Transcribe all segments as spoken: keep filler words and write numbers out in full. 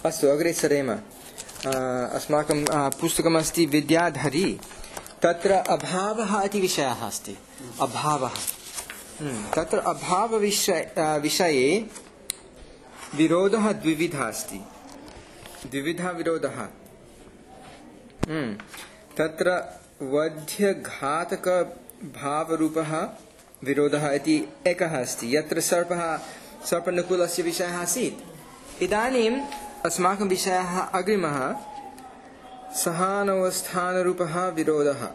अस्तु अग्रे सरेम। अस्माकं पुस्तकमस्ति विद्याधरी। तत्र अभावः इति विषयः अस्ति। अभावः तत्र अभावविषय विषये विरोधः द्विविधः अस्ति। द्विविधः विरोधः। तत्र वध्यघातकभावरूपः विरोधः इति एकः अस्ति। यत्र सर्पः सर्पनकुलस्य विषयः आसीत्, इदानीम् अस्माकं विषयः अग्रिमः सहानवस्थानरूपः विरोधः।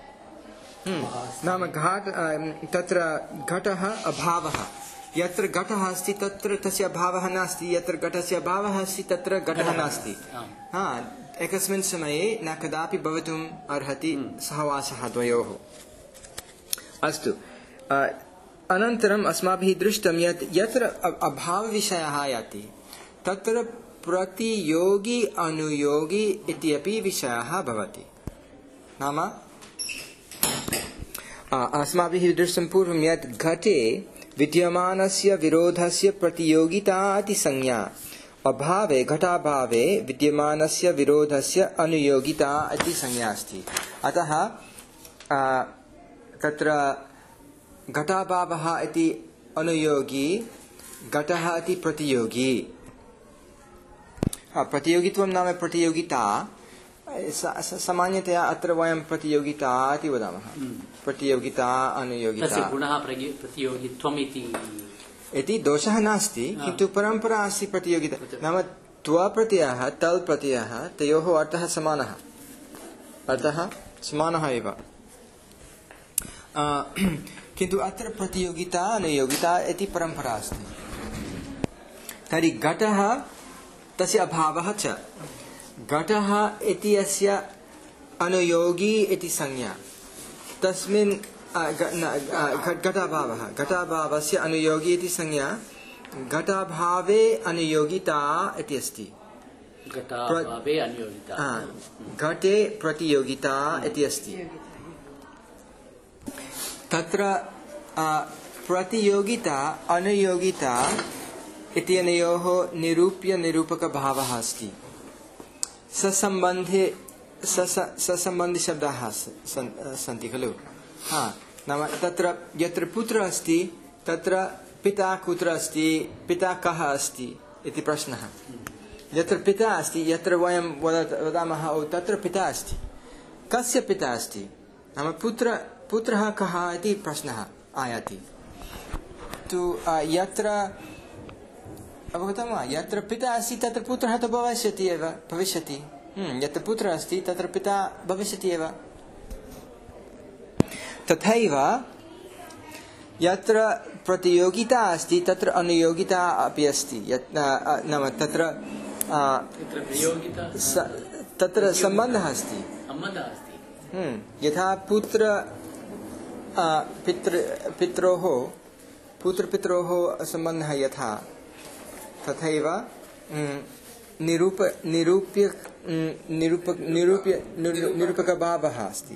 नाम घाट तत्र घटः अभावः। यत्र घटः अस्ति तत्र तस्य अभावः नास्ति, यत्र घटस्य अभावः अस्ति तत्र घटः नास्ति। हा, एकस्मिन् समये न कदापि भवितुम् अर्हति सहवासः द्वयोः। अस्तु, अनन्तरम् अस्माभिः दृष्टं यत् यत्र अभावविषयः आयाति तत्र प्रतियोगी अनुयोगी इत्यपि विषयः भवति। नाम अस्माभिः दृष्टं पूर्वं यत् घटे विद्यमानस्य विरोधस्य प्रतियोगिता इति संज्ञा, अभावे घटाभावे विद्यमानस्य विरोधस्य अनुयोगिता इति संज्ञा अस्ति। अतः तत्र घटाभावः इति अनुयोगी, घटः इति प्रतियोगी। प्रतियोगित्वं नाम प्रतियोगिता। सामान्यतया अत्र वयं प्रतियोगिता इति वदामः। प्रतियोगिता अनुयोगिता। तस्य गुणः प्रतियोगित्वम् इति इति दोषः नास्ति, किन्तु परम्परा अस्ति प्रतियोगिता। नाम त्व प्रत्ययः तल् प्रत्ययः तयोः अर्थः समानः, अर्थः समानः एव। किन्तु अत्र प्रतियोगिता अनुयोगिता इति परम्परा अस्ति। तर्हि घटः तस्य अभावः च, घटः इति अस्य अनुयोगी इति संज्ञा। तस्मिन् घटाभावः, घटाभावस्य अनुयोगी इति संज्ञा। घटाभावे अनुयोगिता इति अस्ति। घटाभावे अनुयोगिता, घटे प्रतियोगिता इति अस्ति। तत्र प्रतियोगिता अनुयोगिता इत्यनयोः निरूप्य निरूपकभावः अस्ति। ससम्बन्धे ससम्बन्धिशब्दाः सन्ति खलु। हा, नाम तत्र यत्र पुत्रः अस्ति तत्र पिता कुत्र अस्ति, पिता कः अस्ति इति प्रश्नः। यत्र पिता अस्ति, यत्र वयं वदामः ओ तत्र पिता अस्ति, कस्य पिता अस्ति, नाम पुत्र पुत्रः कः इति प्रश्नः आयाति। तु यत्र अवगतं वा, यत्र पिता अस्ति तत्र पुत्रः तु भविष्यति एव भविष्यति यत्र पुत्रः अस्ति तत्र पिता भविष्यति एव। तथैव यत्र प्रतियोगिता अस्ति तत्र अनुयोगिता अपि अस्ति। नाम तत्र तत्र सम्बन्धः अस्ति। यथा पुत्र पितृ पित्रोः पुत्रपित्रोः सम्बन्धः यथा, तथैव निरूप निरूप्य निरूपक निरूप्य निरूपकभावः अस्ति।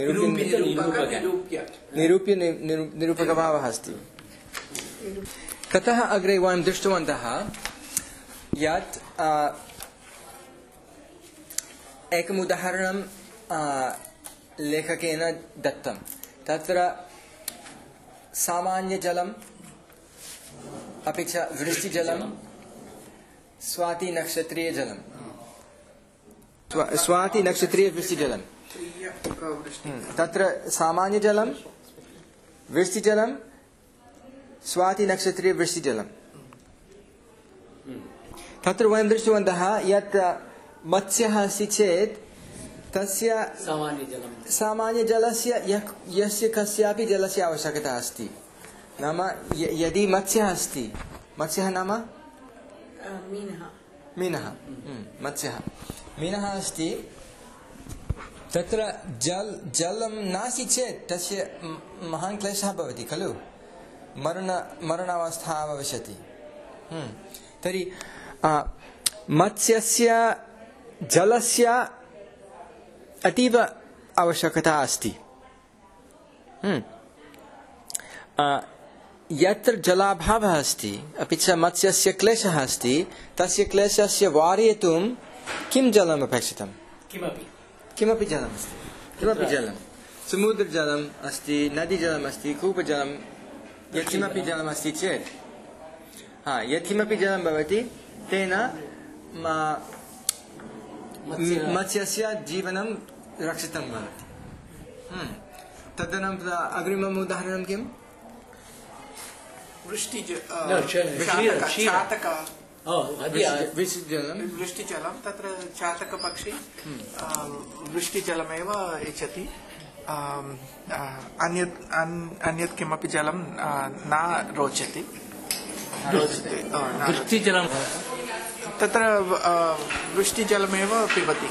निरूप्य निरूपकभावः अस्ति। ततः अग्रे वयं दृष्टवन्तः यत् एकम् उदाहरणं लेखकेन दत्तं। तत्र सामान्यजलम् अपि च वृष्टिजलं, स्वातिनक्षत्रीयजलं, स्वातिनक्षत्रीयवृष्टिजलं। तत्र सामान्यजलं, वृष्टिजलं, स्वातिनक्षत्रीयवृष्टिजलं। तत्र वयं दृष्टवन्तः यत् मत्स्यः अस्ति चेत् तस्य सामान्यजलस्य यस्य कस्यापि जलस्य आवश्यकता अस्ति। नाम यदि मत्स्यः अस्ति, मत्स्यः नाम मीनः, मत्स्यः मीनः अस्ति, तत्र जल जलं नास्ति चेत् तस्य महान् क्लेशः भवति खलु, मरण मरणावस्था भविष्यति। तर्हि मत्स्यस्य जलस्य अतीव आवश्यकता अस्ति। यत्र जलाभावः अस्ति अपि च मत्स्यस्य क्लेशः अस्ति तस्य क्लेशस्य वारयितुं किं जलम् अपेक्षितं किमपि किमपि जलम् अस्ति किमपि जलं समुद्रजलम् अस्ति नदीजलम् अस्ति कूपजलं यत्किमपि जलम् अस्ति चेत् हा यत्किमपि जलं भवति तेन मत्स्यस्य जीवनं रक्षितं भवति तदनन्तरम् अग्रिमम् उदाहरणं किम् वृष्टिजलं तत्र चातकपक्षी वृष्टिजलमेव इच्छति अन्यत् अन्यत् किमपि जलं न रोचते वृष्टिजलं तत्र वृष्टिजलमेव पिबति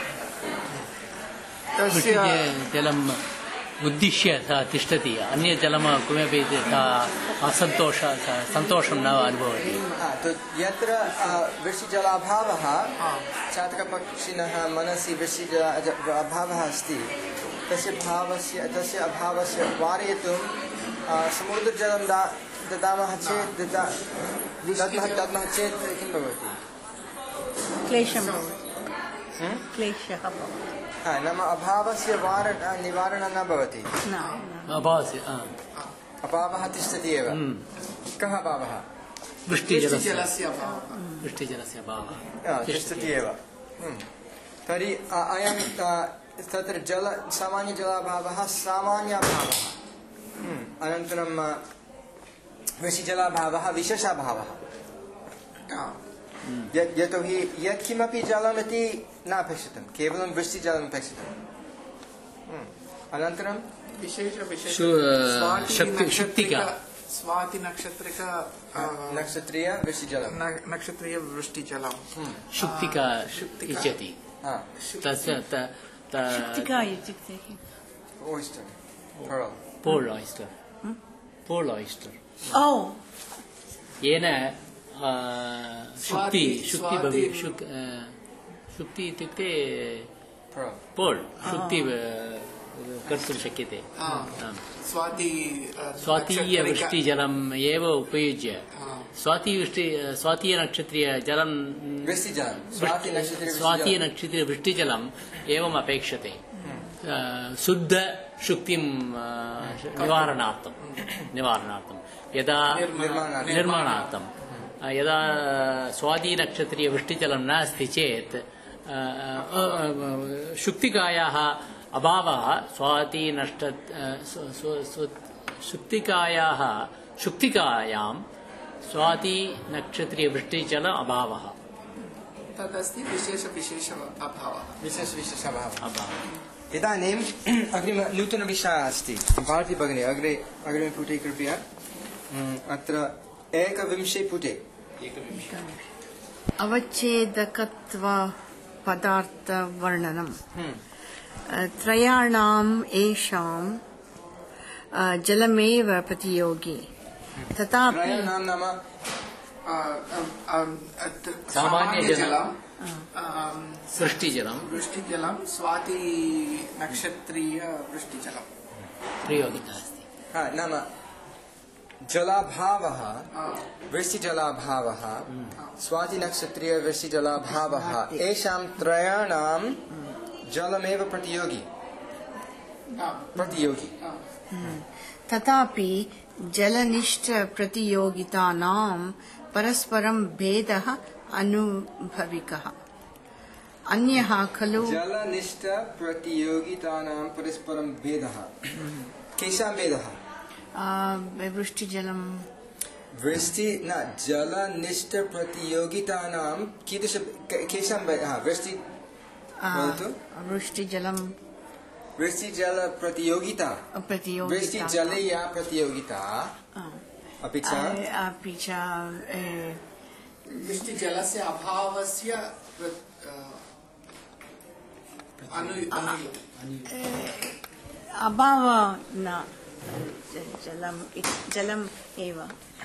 तस्य जलं उद्दिश्य सा तिष्ठति अन्य जलं किमपि सा असन्तोष सन्तोषं न अनुभवति यत्र वृष्टिजलाभावः चातकपक्षिणः मनसि वृष्टिजल अभावः अस्ति तस्य भावस्य तस्य अभावस्य वारयितुं समुद्रजलं दा ददामः चेत् दद्मः दद्मः चेत् किं भवति क्लेशः क्लेशः हा नाम अभावस्य वार निवारणं न भवति अभावः तिष्ठति एव कः अभावः वृष्टिजलस्य अभावः वृष्टिजलस्य अभावः तिष्ठति एव तर्हि अयं तत्र जल सामान्यजलाभावः सामान्याभावः अनन्तरं वृष्टिजलाभावः विशेषाभावः यतोहि यत्किमपि जलमिति न अपेक्षितं केवलं वृष्टिजलम् अपेक्षितम् अनन्तरं विशेष विशेष स्वाति नक्षत्रिक नक्षत्रीय वृष्टिजलं नक्षत्रीय वृष्टिजलं शुक्तिका इच्छति तस्य शुक्तिका इत्युक्ते oyster pearl oyster pearl oyster ओ येन शुक्ति शुक्ति भवति शुक्ति इत्युक्ते पोल् शुक्ति कर्तुं शक्यते स्वातीयवृष्टिजलम् एव उपयुज्य स्वातिवृष्टि स्वातीयनक्षत्रीयजलं स्वातीयनक्षत्रीयवृष्टिजलम् एवम् अपेक्षते शुद्ध शुक्तिं निवारणार्थं निवारणार्थं यदा निर्माणार्थं यदा स्वातीनक्षत्रीयवृष्टिजलं नास्ति चेत् शुक्तिकायाः अभावः स्वातीनष्ट शुक्तिकायाः शुक्तिकायां स्वातीनक्षत्रीयवृष्टिजल अभावः तदस्ति विशेष विशेष अभावः विशेष विशेष अभावः इदानीम् अग्रिम नूतनविषयः अस्ति भारती भगिनी अग्रे अग्रिमे पुटे कृपया अत्र एकविंशे पुटे अवच्छेदकत्व पदार्थवर्णनं त्रयाणाम् येषां जलमेव प्रतियोगी तथापि नाम सामान्यजलं वृष्टिजलं वृष्टिजलं स्वाति नक्षत्रीय वृष्टिजलं प्रयोगिता अस्ति नाम जलाभावः वृष्टिजलाभावः स्वातिनक्षत्रीय वृष्टिजलाभावः एषां त्रयाणां जलमेव प्रतियोगी प्रतियोगी तथापि जलनिष्ठ प्रतियोगितानां परस्परं भेदः अनुभविकः अन्यः खलु जलनिष्ठ प्रतियोगितानां परस्परं भेदः केषां भेदः वृष्टिजलं वृष्टि न जलनिष्ठ प्रतियोगितानां कीदृश केषां वृष्टि वृष्टिजलं वृष्टिजल प्रतियोगिता वृष्टिजलीया प्रतियोगिता अपि च अपि च वृष्टिजलस्य अभावस्य अभाव न जलम जलम एव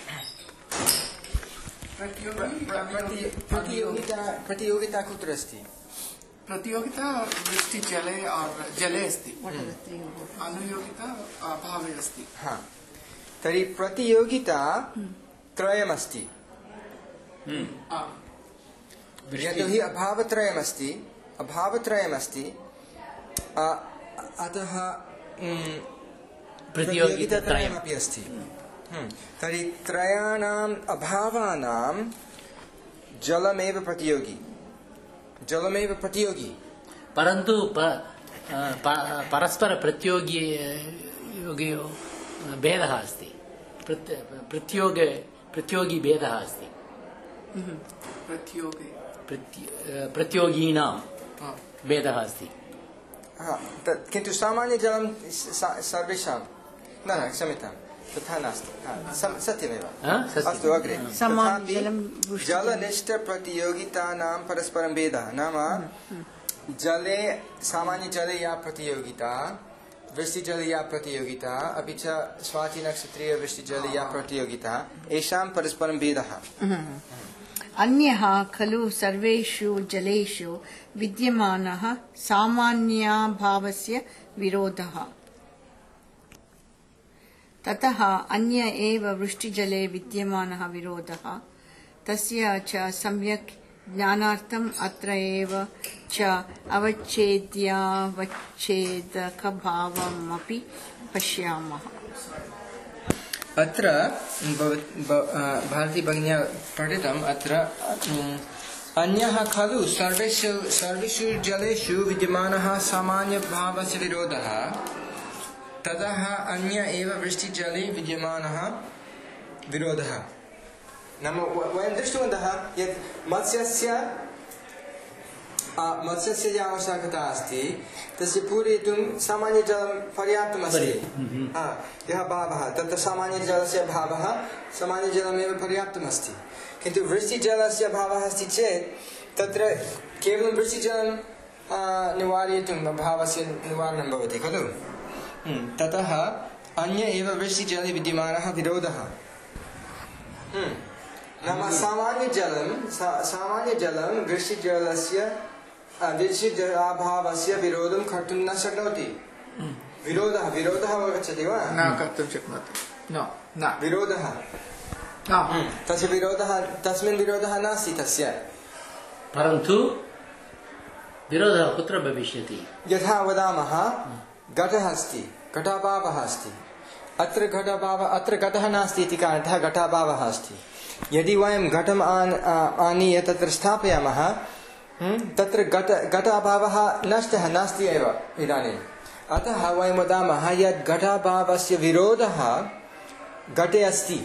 प्रतियोगिता प्रतियोगिता कुत्र अस्ति प्रतियोगिता वृष्टि जले और जले अस्ति अनुयोगिता अभावे अस्ति हाँ तर्हि प्रतियोगिता त्रयमस्ति यतोहि अभावत्रयमस्ति अभावत्रयमस्ति अतः प्रतियोगितात्रयमपि अस्ति तर्हि त्रयाणाम् अभावानां जलमेव प्रतियोगी जलमेव प्रतियोगी परन्तु परस्पर प्रतियोगी योगियो भेदः अस्ति प्रत्योग प्रतियोगी भेदः अस्ति प्रतियोगी प्रतियोगिनां भेदः अस्ति किन्तु सामान्यजलं सर्वेषां न न क्षम्यतां तथा नास्ति सत्यमेव अस्तु अग्रे जलनिष्ठप्रतियोगितानां परस्परं भेदः नाम जले सामान्यजले या प्रतियोगिता वृष्टिजले या प्रतियोगिता अपि च स्वातिनक्षत्रीय वृष्टिजले या प्रतियोगिता एषां परस्परं भेदः अन्यः खलु सर्वेषु जलेषु विद्यमानः सामान्याभावस्य विरोधः ततः अन्य एव वृष्टिजले विद्यमानः विरोधः तस्य च सम्यक् ज्ञानार्थम् अत्र एव च अवच्छेद्यावच्छेदकभावमपि पश्यामः अत्र भारती भगिन्या पठितम् अत्र अन्यः खलु सर्वेषु सर्वेषु जलेषु विद्यमानः सामान्यभावस्य विरोधः ततः अन्य एव वृष्टिजले विद्यमानः विरोधः नाम वयं दृष्टवन्तः यत् मत्स्यस्य मत्स्यस्य या आवश्यकता अस्ति तस्य पूरयितुं सामान्यजलं पर्याप्तमस्ति यः भावः तत्र सामान्यजलस्य भावः सामान्यजलमेव पर्याप्तमस्ति किन्तु वृष्टिजलस्य भावः अस्ति चेत् तत्र केवलं वृष्टिजलं निवारयितुं भावस्य निवारणं भवति खलु ततः अन्य एव वृष्टिजले विद्यमानः विरोधः नाम सामान्यजलं सामान्यजलं वृष्टिजलस्य वृष्टिजलाभावस्य विरोधं कर्तुं न शक्नोति विरोधः विरोधः आगच्छति वा न कर्तुं शक्नोति न न विरोधः तस्य विरोधः तस्मिन् विरोधः नास्ति तस्य परन्तु विरोधः कुत्र भविष्यति यथा वदामः घटः अस्ति घटाभावः अस्ति अत्र घटाभावः अत्र घटः नास्ति इति कारणतः घटाभावः अस्ति यदि वयं घटम् आनीय तत्र स्थापयामः तत्र घट घटाभावः नष्टः नास्ति एव इदानीम् अतः वयं वदामः यत् घटाभावस्य विरोधः घटे अस्ति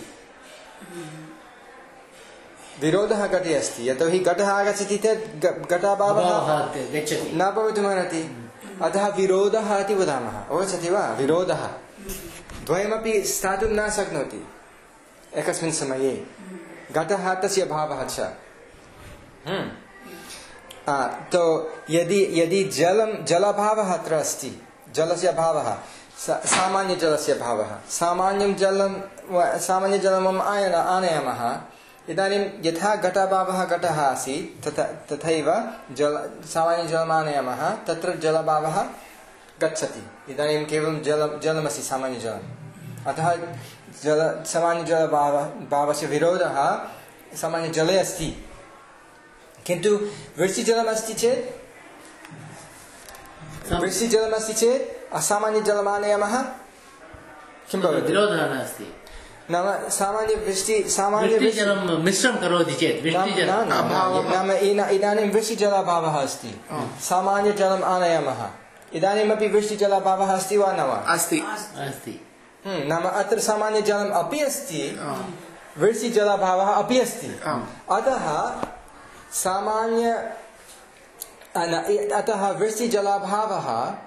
विरोधः घटे अस्ति यतोहि घटः आगच्छति चेत् घटाभावः न भवितुमर्हति अतः विरोधः इति वदामः अवगच्छति वा विरोधः द्वयमपि स्थातुं न शक्नोति एकस्मिन् समये घटः तस्य भावः च तो यदि यदि जलं जलभावः अत्र अस्ति जलस्य भावः सामान्यजलस्य भावः सामान्यं जलं सामान्यजलम् आयन आनयामः इदानीं यथा घटभावः घटः आसीत् तथा तथैव जल सामान्यजलम् आनयामः तत्र जलभावः गच्छति इदानीं केवलं जलं जलमस्ति सामान्यजलम् अतः जल सामान्यजलभाव भावस्य विरोधः सामान्यजले अस्ति किन्तु वृष्टिजलमस्ति चेत् वृष्टिजलमस्ति चेत् असामान्यजलम् आनयामः किं भवति विरोधः नास्ति नाम सामान्य वृष्टि सामान्य वृष्टिजलं मिश्रं करोति चेत् वृष्टिजलं नाम इदानीं वृष्टिजलाभावः अस्ति सामान्यजलम् आनयामः इदानीमपि वृष्टिजलाभावः अस्ति वा न वा अस्ति अस्ति नाम अत्र सामान्यजलम् अपि अस्ति वृष्टिजलाभावः अपि अस्ति अतः सामान्य अतः वृष्टिजलाभावः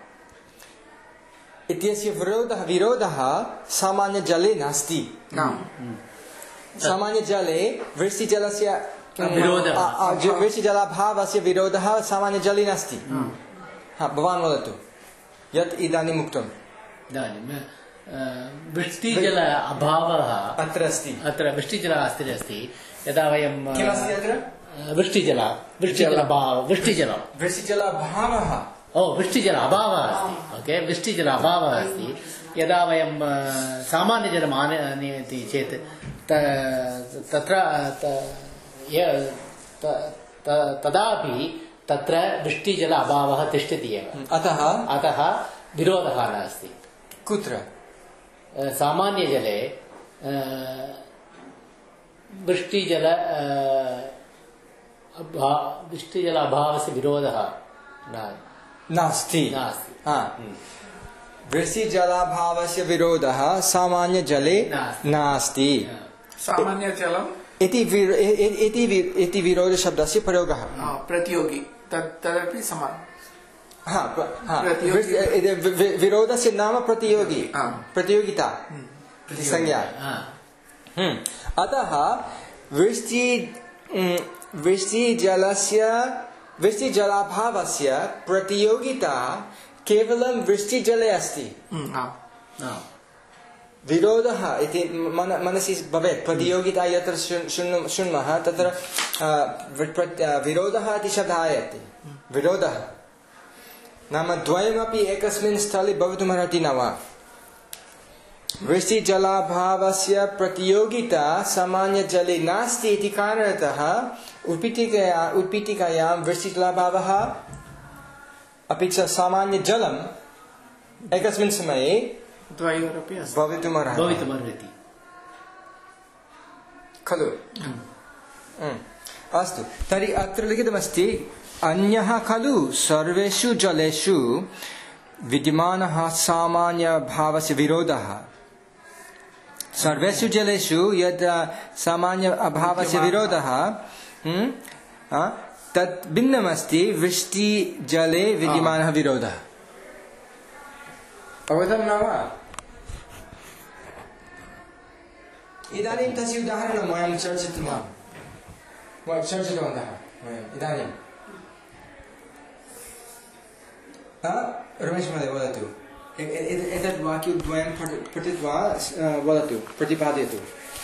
इत्यस्य विरोधः विरोधः सामान्यजले नास्ति सामान्यजले वृष्टिजलस्य वृष्टिजलाभावस्य विरोधः सामान्यजले नास्ति हा भवान् वदतु यत् इदानीम् उक्तम् वृष्टिजल अभावः अत्र अस्ति अत्र वृष्टिजल अस्ति अस्ति यदा वयं किमस्ति अत्र वृष्टिजल वृष्टिजल वृष्टिजलं वृष्टिजलाभावः ओ वृष्टिजल अभावः अस्ति ओके वृष्टिजल अभावः अस्ति यदा वयं सामान्यजलम् आनयति चेत् तत्र तदापि तत्र वृष्टिजल अभावः तिष्ठति एव अतः अतः विरोधः नास्ति कुत्र सामान्यजले वृष्टिजल वृष्टिजल अभावस्य विरोधः नास्ति नास्ति वृष्टिजलाभावस्य विरोधः सामान्यजले नास्ति सामान्यजलम् इति इति विरोधशब्दस्य प्रयोगः प्रतियोगी तदपि समानम् विरोधस्य नाम प्रतियोगी प्रतियोगिता संज्ञा अतः वृष्टि वृष्टिजलस्य वृष्टिजलाभावस्य प्रतियोगिता केवलं वृष्टिजले अस्ति विरोधः इति मनसि भवेत् प्रतियोगिता यत्र शृण्मः तत्र विरोधः इति शब्दः आयाति विरोधः नाम द्वयमपि एकस्मिन् स्थले भवितुमर्हति न वा वृष्टिजलाभावस्य प्रतियोगिता सामान्यजले नास्ति इति कारणतः उत्पीठिकया उत्पीठिकायां वृष्टिजलाभावः अपि च सामान्यजलम् एकस्मिन् समये द्वयोरपि भवितुमर्हति भवितुमर्हति खलु अस्तु तर्हि अत्र लिखितमस्ति अन्यः खलु सर्वेषु जलेषु विद्यमानः सामान्यभावस्य विरोधः सर्वेषु जलेषु यद् सामान्य अभावस्य विरोधः तत् भिन्नमस्ति वृष्टिजले विद्यमानः विरोधः अवगतं न वा इदानीं तस्य उदाहरणं वयं चर्चितवान् चर्चितवन्तः इदानीं रमेश महोदय वदतु एतद् वाक्यद्वयं पठित्वा वदतु प्रतिपादयतु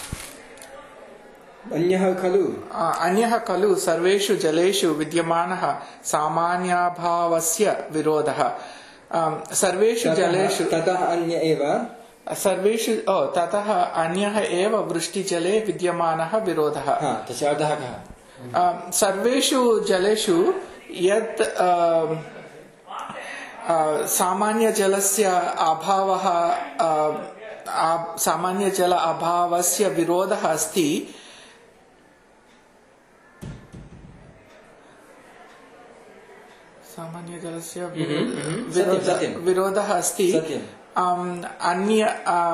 अन्यः खलु अन्यः खलु सर्वेषु जलेषु विद्यमानः सामान्याभावस्य विरोधः सर्वेषु जलेषु ततः अन्य एव सर्वेषु ततः अन्यः एव वृष्टिजले विद्यमानः विरोधः तस्य अर्थः कः सर्वेषु जलेषु यत् सामान्यजलस्य अभावः सामान्यजल अभावस्य विरोधः अस्ति सामान्यजलस्य विरोधः अस्ति अन्य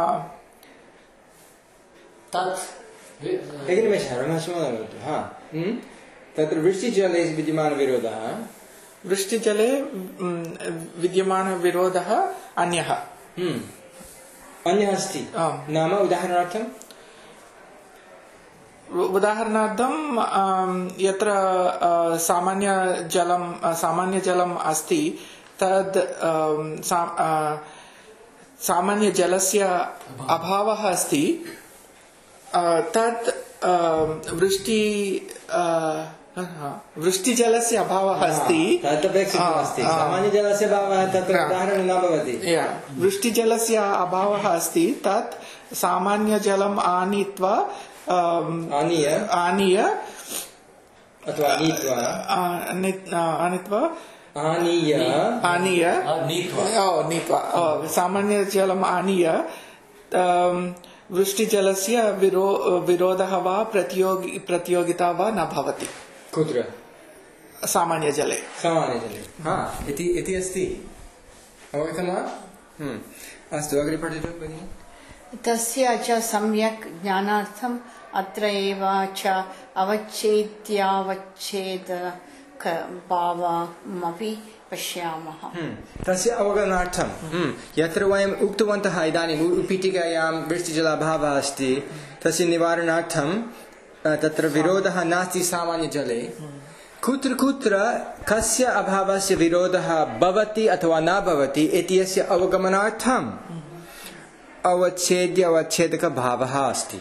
तत्र वृष्टिजले विद्यमानविरोधः वृष्टिजले विद्यमानविरोधः अन्यः अन्यः अस्ति नाम उदाहरणार्थम् उदाहरणार्थं यत्र सामान्यजलं सामान्यजलम् अस्ति तद् सामान्यजलस्य अभावः अस्ति तत् वृष्टि वृष्टिजलस्य अभावः अस्ति सामान्यजलस्य अभावः तत्र उदाहरणं न भवति वृष्टिजलस्य अभावः अस्ति तत् सामान्यजलम् आनीत्वा आनीय आनीय अथवा नीत्वा आनीत्वा आनीय आनीय नीत्वा सामान्यजलम् आनीय वृष्टिजलस्य विरो विरोधः वा प्रतियोगि प्रतियोगिता वा न भवति कुत्र सामान्यजले सामान्यजले इति इति अस्ति अवगतं वा अस्तु अग्रे पठतु भगिनि तस्य च सम्यक् ज्ञानार्थम् अत्र एव च अवच्छेद्यावच्छेदकभावमपि पश्यामः तस्य अवगमनार्थं यत्र वयम् उक्तवन्तः इदानीम् उत्पीठिकायां वृष्टिजलाभावः अस्ति तस्य निवारणार्थं तत्र विरोधः नास्ति सामान्यजले कुत्र कुत्र कस्य अभावस्य विरोधः भवति अथवा न भवति इत्यस्य अवगमनार्थम् अवच्छेद्य अवच्छेदकभावः अस्ति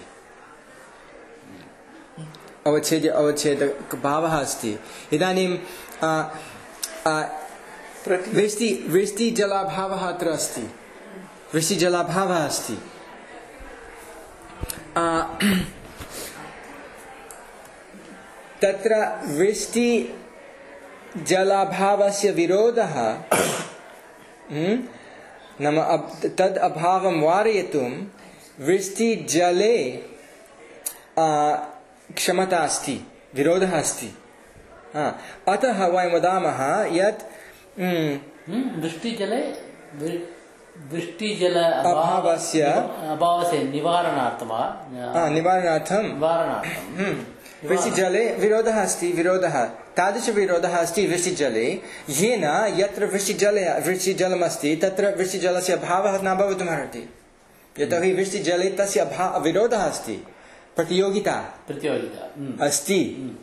अवच्छेद्य अवच्छेदकभावः अस्ति इदानीं वृष्टि वृष्टिजलाभावः अत्र अस्ति वृष्टिजलाभावः अस्ति तत्र वृष्टिजलाभावस्य विरोधः नाम तद् अभावं वारयितुं वृष्टिजले क्षमता अस्ति, विरोधः अस्ति। अतः वयं वदामः यत् वृष्टिजले वृष्टिजल अभावस्य अभावस्य निवारणार्थं निवारणार्थं निवारणार्थं वृष्टिजले विरोधः अस्ति, विरोधः तादृशविरोधः अस्ति वृष्टिजले येन यत्र वृष्टिजले वृष्टिजलमस्ति तत्र वृष्टिजलस्य अभावः न भवितुमर्हति, यतोहि वृष्टिजले तस्य अभावः विरोधः अस्ति, प्रतियोगिता प्रतियोगिता अस्ति।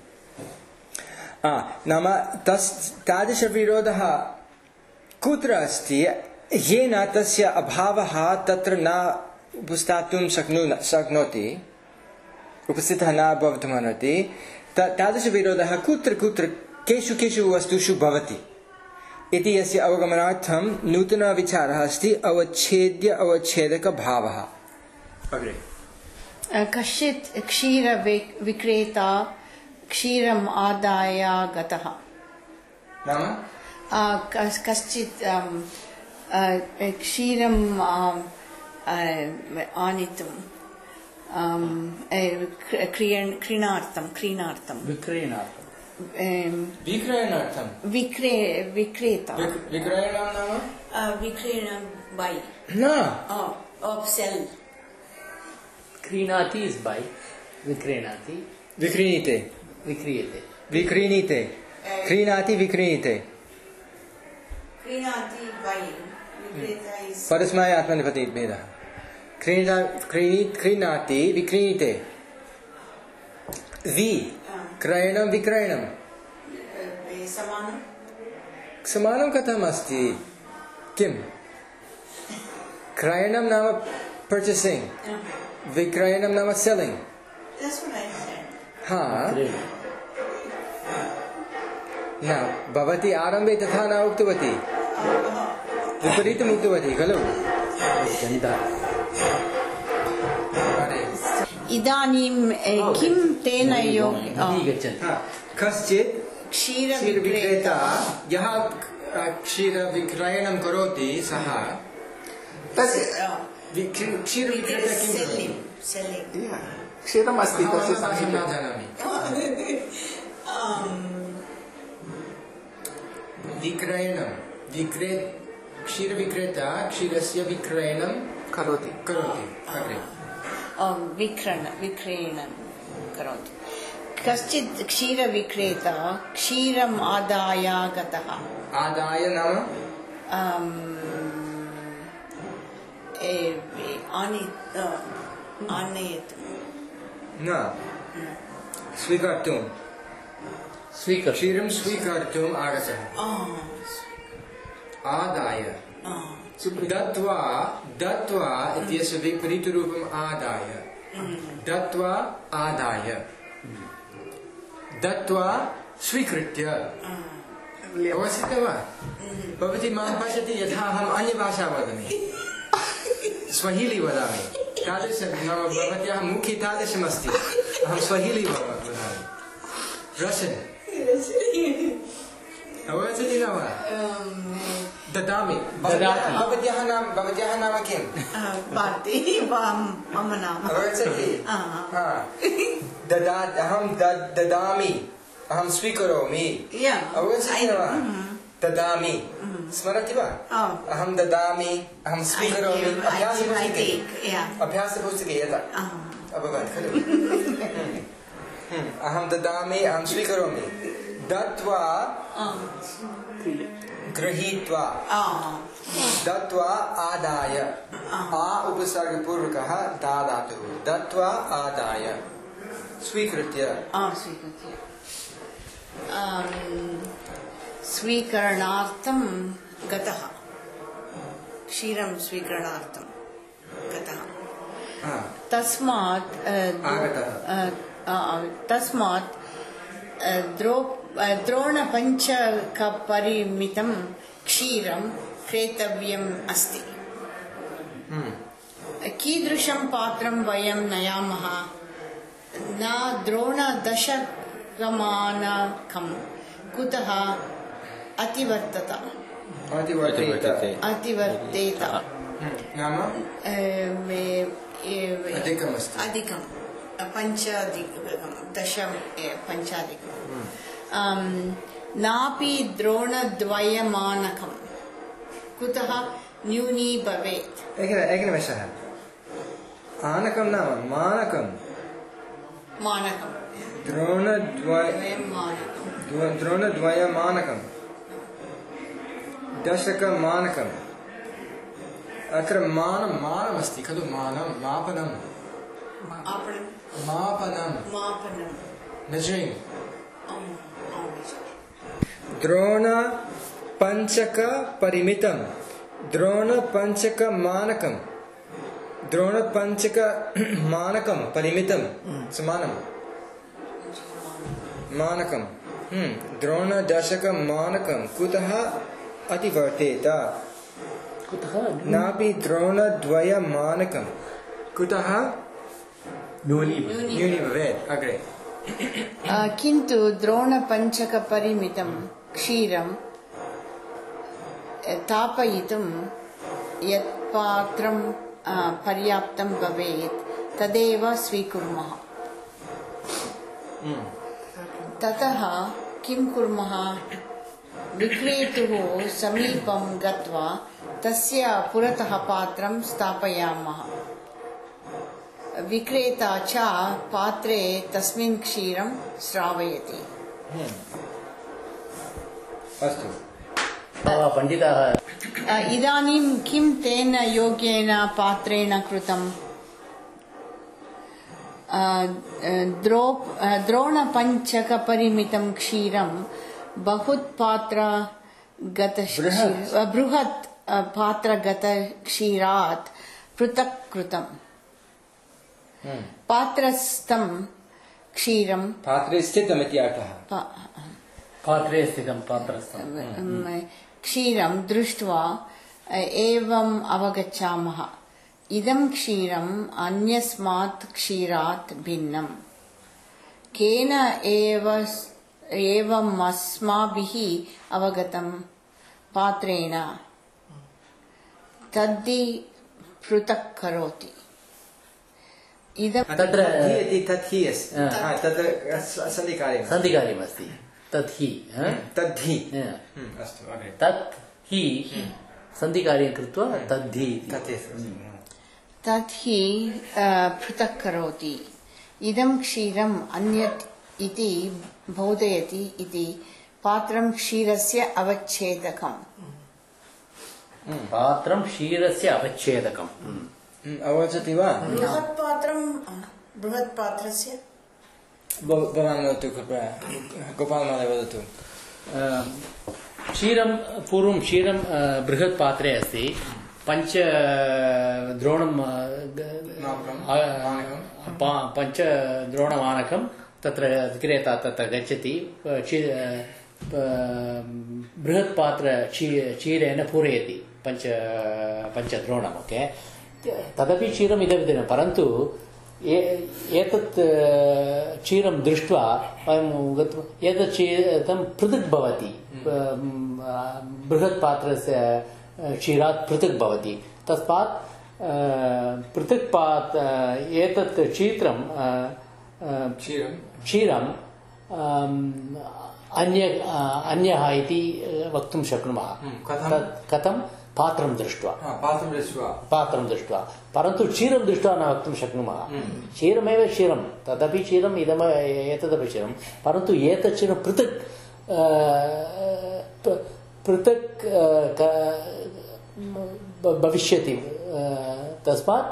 नाम तस् तादृशविरोधः कुत्र अस्ति येन तस्य अभावः तत्र न उपस्थातुं शक्नु शक्नोति, उपस्थितः न भवितुमर्हति। तादृशविरोधः कुत्र कुत्र केषु केषु वस्तुषु भवति इति यस्य अवगमनार्थं नूतनविचारः अस्ति अवच्छेद्य अवच्छेदकभावः। अग्रे कश्चित् क्षीरविक्रेता क्षीरम् आदाय गतः। नाम कश्चित् क्षीरम् आनीतुं क्रीणार्थं क्रीणार्थं विक्रयणार्थं विक्रयणार्थं विक्रे विक्रेता विक्रयणं नाम विक्रयणं बाय न ऑफ सेल क्रीणाति इज बाय विक्रयणाति विक्रीणीते विक्रियते विक्रीणीते क्रीणाति विक्रीणीते क्रीणाति बाय विक्रेता इज परस्मैयात्मनेपदी भेदः। क्रीणा क्रीणाति विक्रीणीते वि क्रयणं विक्रयणं समानं समानं कथम् अस्ति? किं क्रयणं नाम पर्चेसिंग, विक्रयणं नाम सेलिंग। हाँ न भवती आरम्भे तथा न उक्तवती, विपरीतम् उक्तवती खलु। इदानीं किं तेन कश्चित् क्षीरविक्रेता यः क्षीरविक्रयणं करोति सः क्षीरविक्रेता किं क्षीरमस्ति तस्य समीपे न जानामि। विक्रयणं विक्रे क्षीरविक्रेता क्षीरस्य विक्रयणं करोति करोति अग्रे विक्रयण विक्रयणं करोति। कश्चित् क्षीरविक्रेता क्षीरम् आदाय गतः। आदाय नाम आनयतु न स्वीकर्तुं स्वीकर्तुं क्षीरं स्वीकर्तुम् आगतः। आदाय दत्वा दत्वा इत्यस्य विपरीतरूपम् आदाय दत्वा आदाय दत्वा स्वीकृत्य। अवश्यते वा? भवती मां पश्यति यथा अहम् अन्यभाषा वदामि, स्वहिली वदामि, तादृशं नाम भवत्याः मुखे तादृशमस्ति, अहं स्वहिली वदामि, रशन् अवगच्छति न वा? ददामि। भवत्याः नाम भवत्याः नाम किं? भारती मम नाम। अवगच्छति? ददा अहं ददामि, अहं स्वीकरोमि। अवगच्छति न वा? ददामि स्मरति वा? अहं ददामि, अहं स्वीकरोमि। अभ्यासपुस्तके अभ्यासपुस्तके यदा अभवत् खलु। अहं ददामि, अहं स्वीकरोमि। दत्वा गृहीत्वा दत्वा आदाय आ उपसर्गपूर्वकः दा धातुः दत्वा आदाय स्वीकृत्य स्वीकृत्य स्वीकरणार्थं गतः। क्षीरं स्वीकरणार्थं गतः। तस्मात् तस्मात् द्रो द्रोणपञ्चकपरिमितं क्षीरं क्रेतव्यम् अस्ति। कीदृशं पात्रं वयं नयामः न द्रोणदशकमानकं कुतः अतिवर्तत अतिवर्तेत अतिवर्तेत नाम अधिकमस्ति अधिकं पञ्चाधिकं दश पञ्चाधिकं नापि द्रोणद्वयमानकं कुतः न्यूनी भवेत् एकनिमेषः आनकं नाम मानकं मानकं द्रोणद्वय द्रोणद्वयमानकं दशकमानकम् अत्र मानं मानमस्ति खलु मानं मापनं मापनं measuring द्रोणपञ्चकपरिमितं द्रोणपञ्चकमानकं द्रोणपञ्चकमानकं परिमितं समानं मानकं द्रोणदशकमानकं कुतः अतिवर्तेत नापि द्रोणद्वयमानकं कुतः न्यूनी भवेत् अग्रे किन्तु द्रोणपञ्चकपरिमितं क्षीरं तापयितुं यत् पात्रं पर्याप्तं भवेत् तदेव स्वीकुर्मः ततः किं कुर्मः विक्रेतुः समीपं गत्वा तस्य पुरतः पात्रं स्थापयामः विक्रेता च पात्रे तस्मिन् क्षीरं श्रावयति अस्तु पण्डिताः इदानीं किं तेन योग्येन पात्रेण कृतं द्रो द्रोणपञ्चकपरिमितं क्षीरं बहुत्पात्रगत बृहत् पात्रगतक्षीरात् पृथक् कृतम् पात्रस्थं क्षीरं पात्रे स्थितमिति अर्थः पात्रे स्थितं पात्रस्थं क्षीरं दृष्ट्वा एवम् अवगच्छामः इदं क्षीरम् अन्यस्मात् क्षीरात् भिन्नं केन एव एवम् अस्माभिः अवगतं पात्रेण तद्धि पृथक् करोति तत्र तद्धि अस्ति तत्र सन्धिकार्यं सन्धिकार्यमस्ति तद्धि तद्धि अस्तु तत् हि सन्धिकार्यं कृत्वा तद्धि तद्धि पृथक् करोति इदं क्षीरम् अन्यत् इति बोधयति इति पात्रं क्षीरस्य अवच्छेदकम् पात्रं क्षीरस्य अवच्छेदकम् अवगच्छति वा बृहत् पात्रं बृहत् पात्रस्य भवान् वदतु कृपया गोपालमहोदय वदतु क्षीरं पूर्वं क्षीरं बृहत् पात्रे अस्ति पञ्च द्रोणं पञ्च द्रोणमानकं तत्र विक्रेता तत्र गच्छति बृहत् पात्र क्षीरेण पूरयति पञ्च पञ्चद्रोणम् ओके तदपि क्षीरम् इदमिदं परन्तु एतत् क्षीरं दृष्ट्वा वयं गत्वा एतत् क्षीरं पृथक् भवति बृहत् पात्रस्य क्षीरात् पृथक् भवति तस्मात् पृथक् पात् एतत् क्षीरं क्षीरं अन्य अन्यः इति वक्तुं शक्नुमः कथं पात्रं दृष्ट्वा पात्रं दृष्ट्वा पात्रं दृष्ट्वा परन्तु क्षीरं दृष्ट्वा न वक्तुं शक्नुमः क्षीरमेव क्षीरं तदपि क्षीरम् इदम् एतदपि क्षीरं परन्तु एतत् क्षीरं पृथक् पृथक् भविष्यति तस्मात्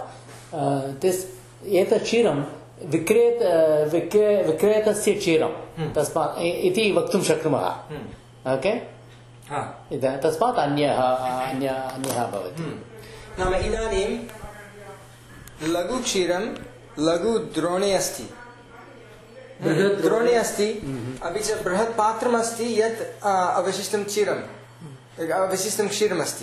एतत् क्षीरं विक्रेत विक्रे विक्रेतस्य क्षीरं तस्मात् इति वक्तुं शक्नुमः ओके तस्मात् अन्यः अन्यः अन्यः भवति नाम इदानीं लघुक्षीरं लघुद्रोणे अस्ति द्रोणे अस्ति अपि च बृहत् पात्रमस्ति यत् अवशिष्टं क्षीरम् अवशिष्टं क्षीरमस्ति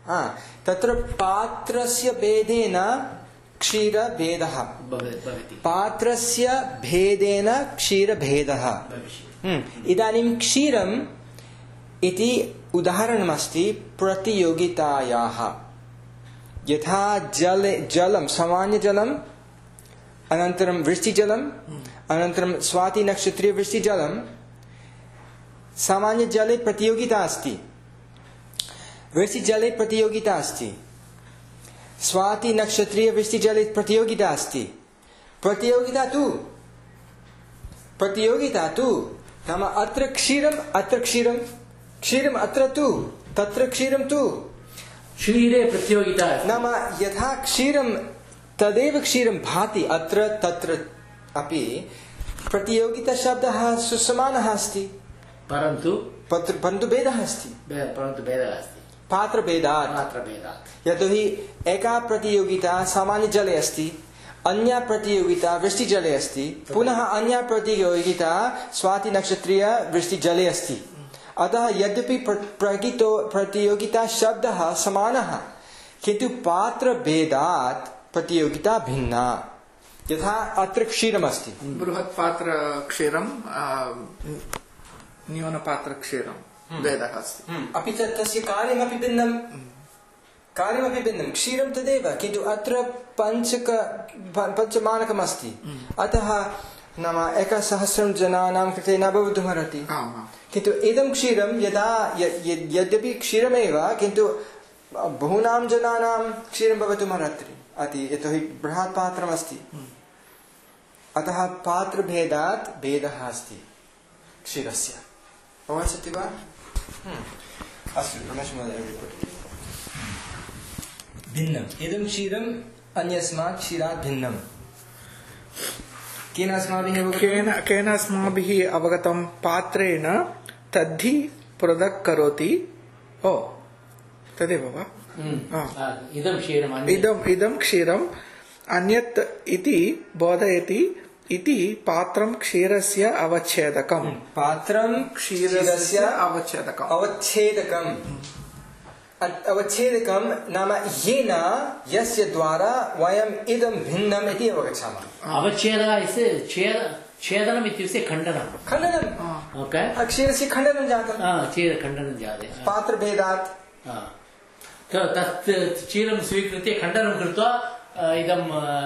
हा तत्र पात्रस्य भेदेन क्षीरभेदः भवति पात्रस्य भेदेन क्षीरभेदः इदानीं क्षीरम् इति उदाहरणमस्ति प्रतियोगितायाः यथा जले जलं सामान्यजलम् अनन्तरं वृष्टिजलम् अनन्तरं स्वातिनक्षत्रीयवृष्टिजलं सामान्यजले प्रतियोगिता अस्ति वृष्टिजले प्रतियोगिता अस्ति स्वातिनक्षत्रीयवृष्टिजले प्रतियोगिता अस्ति प्रतियोगिता तु प्रतियोगिता तु नाम अत्र क्षीरम् अत्र क्षीरं क्षीरम् अत्र तु तत्र क्षीरं तु क्षीरे प्रतियोगिता नाम यथा क्षीरं तदेव क्षीरं भाति अत्र तत्र अपि प्रतियोगिताशब्दः सुसमानः अस्ति परन्तु परन्तु भेदः अस्ति परन्तु भेदः अस्ति पात्रभेदात् पात्रभेदात् यतोहि एका प्रतियोगिता सामान्यजले अस्ति अन्या प्रतियोगिता वृष्टिजले अस्ति पुनः अन्या प्रतियोगिता स्वातिनक्षत्रीय वृष्टिजले अस्ति अतः यद्यपि प्रकृतो प्रतियोगिता शब्दः समानः किन्तु पात्रभेदात् प्रतियोगिता भिन्ना यथा अत्र क्षीरमस्ति बृहत् पात्र क्षीरं न्यूनपात्र क्षीरं भेदः अस्ति अपि च तस्य कार्यमपि भिन्नं कार्यमपि भिन्नं क्षीरं तदेव किन्तु अत्र पञ्चक पञ्चमानकम् अस्ति अतः नाम एकसहस्रं जनानां कृते न भवितुमर्हति किन्तु इदं क्षीरं यदा यद्यपि क्षीरमेव किन्तु बहूनां जनानां क्षीरं भवितुमर्हति अति यतोहि बृहत् पात्रमस्ति अतः पात्रभेदात् भेदः अस्ति क्षीरस्य अवगच्छति वा अस्तु रमेशमहोदय भिन्नम् इदं क्षीरम् अन्यस्मात् क्षीरात् भिन्नम् केन अस्माभिः केन केन अस्माभिः अवगतं पात्रेण तद्धि पृथक् करोति ओ तदेव वा इदं क्षीरम् इदम् इदं क्षीरम् अन्यत् इति बोधयति इति पात्रं क्षीरस्य अवच्छेदकम् पात्रं क्षीरस्य अवच्छेदकम् अवच्छेदकम् अवच्छेदकं नाम येन यस्य द्वारा वयम् इदं भिन्नम् इति अवगच्छामः अवच्छेदः इति छेदनम् इत्युक्ते खण्डनं खण्डनम् ओके क्षीरस्य खण्डनं जातं क्षीरखण्डनं जाते पात्रभेदात् तत् क्षीरं स्वीकृत्य खण्डनं कृत्वा इदं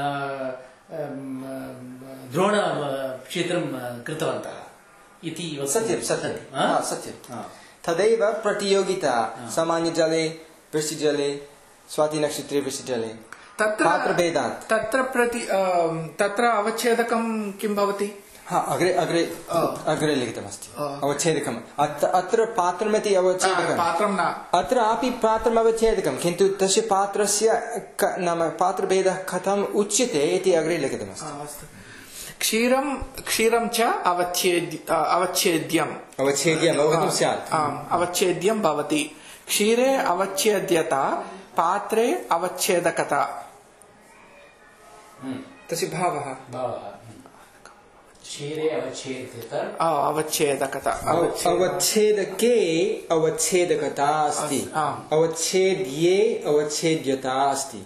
द्रोण क्षेत्रं कृतवन्तः इति सत्यं सत्यं सत्यं तदैव प्रतियोगिता सामान्यजले वृष्टिजले स्वातिनक्षत्रे वृष्टिजले पात्रभेदात् तत्र प्रति तत्र अवच्छेदकं किं भवति हाँ अग्रे अग्रे अग्रे लिखितमस्ति अवच्छेदकम् अत्र पात्रमिति अवच्छेदकं पात्रं न अत्रापि पात्रम् अवच्छेदकं किन्तु तस्य पात्रस्य नाम पात्रभेदः कथम् उच्यते इति अग्रे लिखितमस्ति क्षीरं क्षीरं च अवच्छेद्य अवच्छेद्यम् अवच्छेद्यम् अवगतं स्यात् अवच्छेद्यं भवति क्षीरे अवच्छेद्यता पात्रे अवच्छेदकता तस्य भावः क्षीरे अवच्छेद्यता अवच्छेदकता अवच्छेदके अवच्छेदकता अस्ति अवच्छेद्ये अवच्छेद्यता अस्ति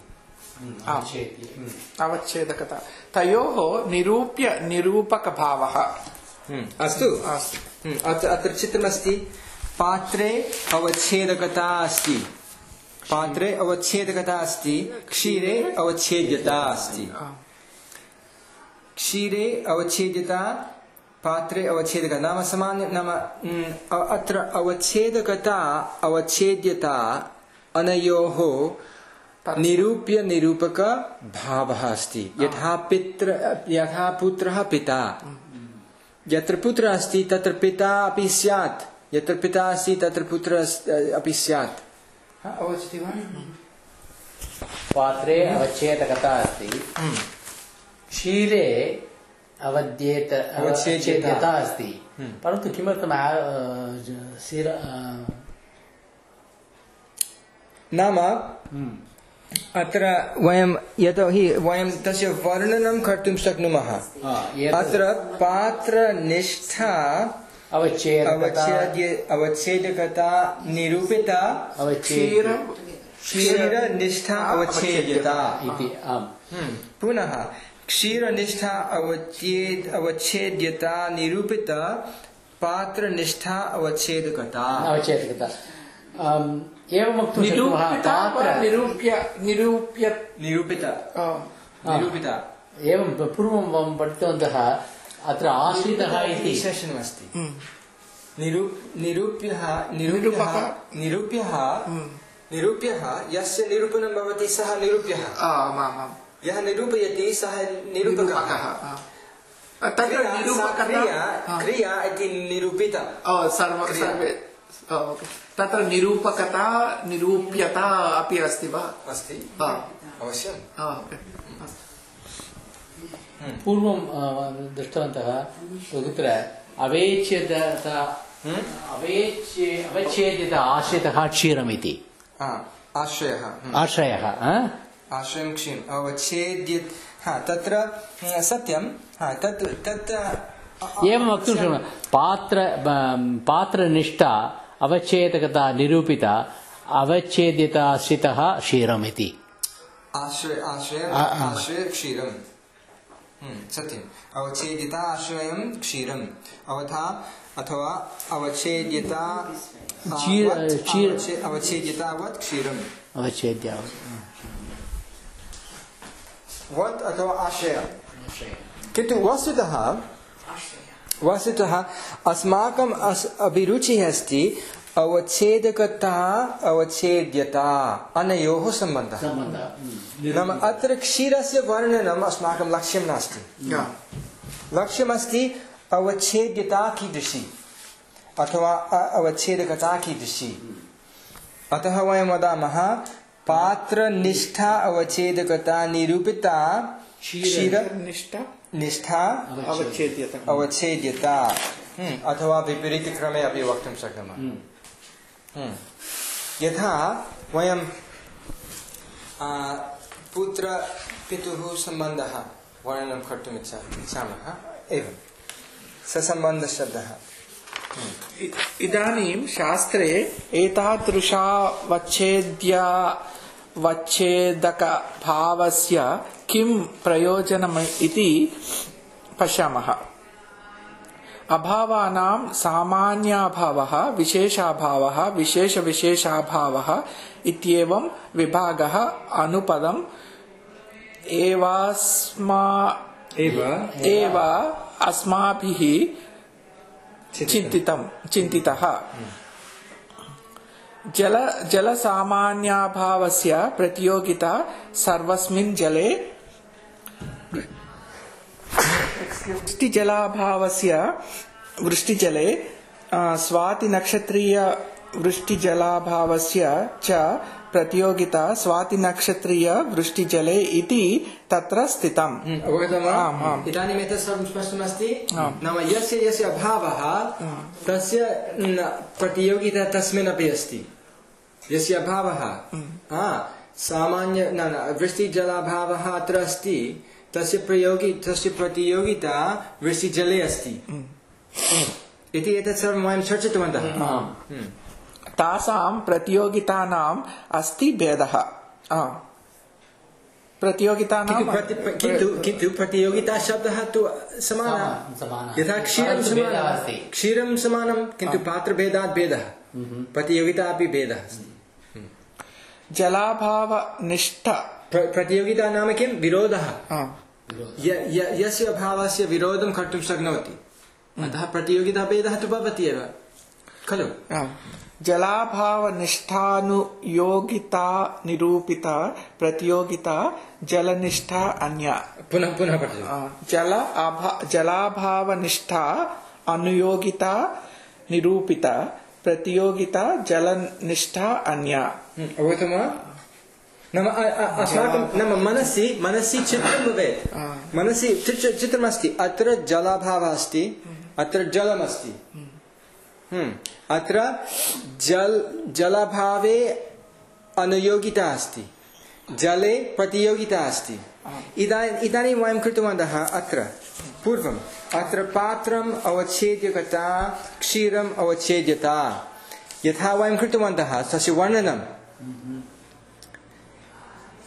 अवच्छेदकता तयोः निरूप्य निरूपकभावः अस्तु अत्र अत्र चित्रमस्ति पात्रे अवच्छेदकता अस्ति पात्रे अवच्छेदकता अस्ति क्षीरे अवच्छेद्यता अस्ति क्षीरे अवच्छेद्यता पात्रे अवच्छेदकता नाम सामान्य नाम अत्र अवच्छेदकता अवच्छेद्यता अनयोः निरूप्य निरूपक भावः अस्ति यथा पित्र यथा पुत्रः पिता यत्र पुत्रः अस्ति तत्र पिता अपि स्यात् यत्र पिता अस्ति तत्र पुत्रः अपि स्यात् अवगच्छति वा पात्रे अवच्छेदकता अस्ति क्षीरे अवद्येत अवच्छेद्यता अस्ति परन्तु किमर्थं नाम अत्र वयं यतोहि वयं तस्य वर्णनं कर्तुं शक्नुमः अत्र पात्रनिष्ठा अवच्छेद्य अवच्छेद्यकता निरूपिता क्षीरनिष्ठा अवच्छेद्यता इति आम् पुनः क्षीरनिष्ठा अवच्छेद अवच्छेद्यता निरूपित पात्रनिष्ठा अवच्छेदकता अवच्छेदकता एवं वक्तुं शक्नुमः निरूपिता पात्र निरूप्य निरूप्य निरूपित निरूपित एवं पूर्वं वयं पठितवन्तः अत्र आश्रितः इति विशेषणमस्ति निरूप्यः निरूप्यः निरूप्यः निरूप्यः यस्य निरूपणं भवति सः निरूप्यः यः निरूपयति सः निरूपकः तत्र निरूपकता क्रिया इति निरूपिता सर्व सर्वे तत्र निरूपकता निरूप्यता अपि अस्ति वा अस्ति अवश्यं पूर्वं दृष्टवन्तः तत्र अवेच्छेदता अवेच्छे अवच्छेदित आश्रितः क्षीरमिति आश्रयः आश्रयः आश्रयं क्षीरम् अवच्छेद्य तत्र सत्यं तत् तत् एवं वक्तुं शक्नुमः पात्र पात्रनिष्ठा अवच्छेदकता निरूपिता अवच्छेदित आश्रितः क्षीरमिति आश्रय आश्रय आश्रय क्षीरम् सत्यम् अवच्छेदिता आश्रयं क्षीरम् अवथा अथवा अवच्छेद्यता अवच्छेद्यतावत् क्षीरम् अवच्छेद्य वत् अथवा आश्रय किन्तु वस्तुतः वस्तुतः अस्माकम् अभिरुचिः अस्ति अवच्छेदकता अवच्छेद्यता अनयोः सम्बन्धः नाम अत्र क्षीरस्य वर्णनम् अस्माकं लक्ष्यं नास्ति लक्ष्यमस्ति अवच्छेद्यता कीदृशी अथवा अवच्छेदकता कीदृशी अतः वयं वदामः पात्रनिष्ठा अवच्छेदकता निरूपिता क्षीरनिष्ठा निष्ठा अवच्छेद्यता अवच्छेद्यता अथवा विपरीतक्रमे अपि वक्तुं शक्नुमः यथा वयं पुत्र पितुः सम्बन्धः वर्णनं कर्तुम् इच्छामः एवं ससम्बन्धशब्दः इदानीं शास्त्रे एतादृशा वच्छेद्या वच्छेदकभावस्य किं प्रयोजनम् इति पश्यामः अभावानां सामान्याभावः विशेषाभावः विशेषविशेषाभावः इत्येवं विभागः अनुपदम् एवास्मा एव एव अस्माभिः चिन्तितं चिन्तितः जल जलसामान्याभावस्य प्रतियोगिता सर्वस्मिन् जले वृष्टिजलाभावस्य वृष्टिजले स्वातिनक्षत्रीय वृष्टिजलाभावस्य च प्रतियोगिता स्वातिनक्षत्रीय वृष्टिजले इति तत्र स्थितम् इदानीम् एतत् सर्वं स्पष्टमस्ति नाम यस्य यस्य अभावः तस्य प्रतियोगिता तस्मिन् अपि अस्ति यस्य अभावः सामान्य न न वृष्टिजलाभावः अत्र अस्ति तस्य प्रयोगी तस्य प्रतियोगिता वृष्टिजले अस्ति इति एतत् सर्वं वयं चर्चितवन्तः तासां प्रतियोगितानाम् अस्ति भेदः प्रतियोगितानां किन्तु किन्तु प्रतियोगिता शब्दः तु समानः यथा क्षीरं समानं क्षीरं समानं किन्तु पात्रभेदात् भेदः प्रतियोगिता अपि भेदः अस्ति जलाभावनिष्ठ प्रतियोगिता नाम किं विरोधः यस्य अभावस्य विरोधं कर्तुं शक्नोति अतः प्रतियोगिता भेदः तु भवति एव खलु जलाभावनिष्ठानुयोगिता निरूपिता प्रतियोगिता जलनिष्ठा अन्या पुनः पुनः पठतु जल जलाभावनिष्ठा अनुयोगिता निरूपिता प्रतियोगिता जलनिष्ठा अन्या अवगतं वा नाम अस्माकं नाम मनसि मनसि चित्रं भवेत् मनसि चित्रमस्ति अत्र जलाभावः अस्ति अत्र जलमस्ति अत्र जल जलाभावे अनुयोगिता अस्ति जले प्रतियोगिता अस्ति इदानीं इदानीं वयं कृतवन्तः अत्र पूर्वम् अत्र पात्रम् अवच्छेद्यकता क्षीरम् अवच्छेद्यता यथा वयं कृतवन्तः तस्य वर्णनं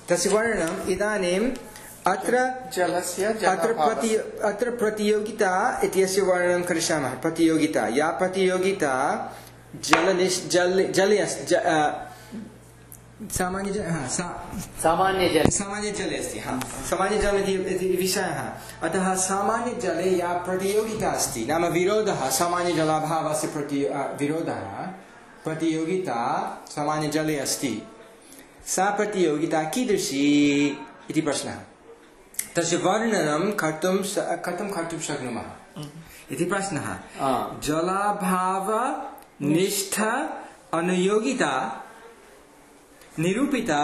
तस्य वर्णनम् इदानीम् अत्र जलस्य अत्र प्रति अत्र प्रतियोगिता इत्यस्य वर्णनं करिष्यामः। प्रतियोगिता या प्रतियोगिता जलनिष् जल जले अस्ति सामान्य सामान्य जल सामान्य जले अस्ति। हाँ, सामान्य जल इति विषयः। अतः सामान्य जले या प्रतियोगिता अस्ति नाम विरोधः सामान्य जलाभावस्य प्रति विरोधः प्रतियोगिता सामान्य जले अस्ति। सा प्रतियोगिता कीदृशी इति प्रश्नः। तस्य वर्णनं कर्तुं कथं कर्तुं शक्नुमः इति प्रश्नः। जलाभाव निष्ठ अनुयोगिता निरूपिता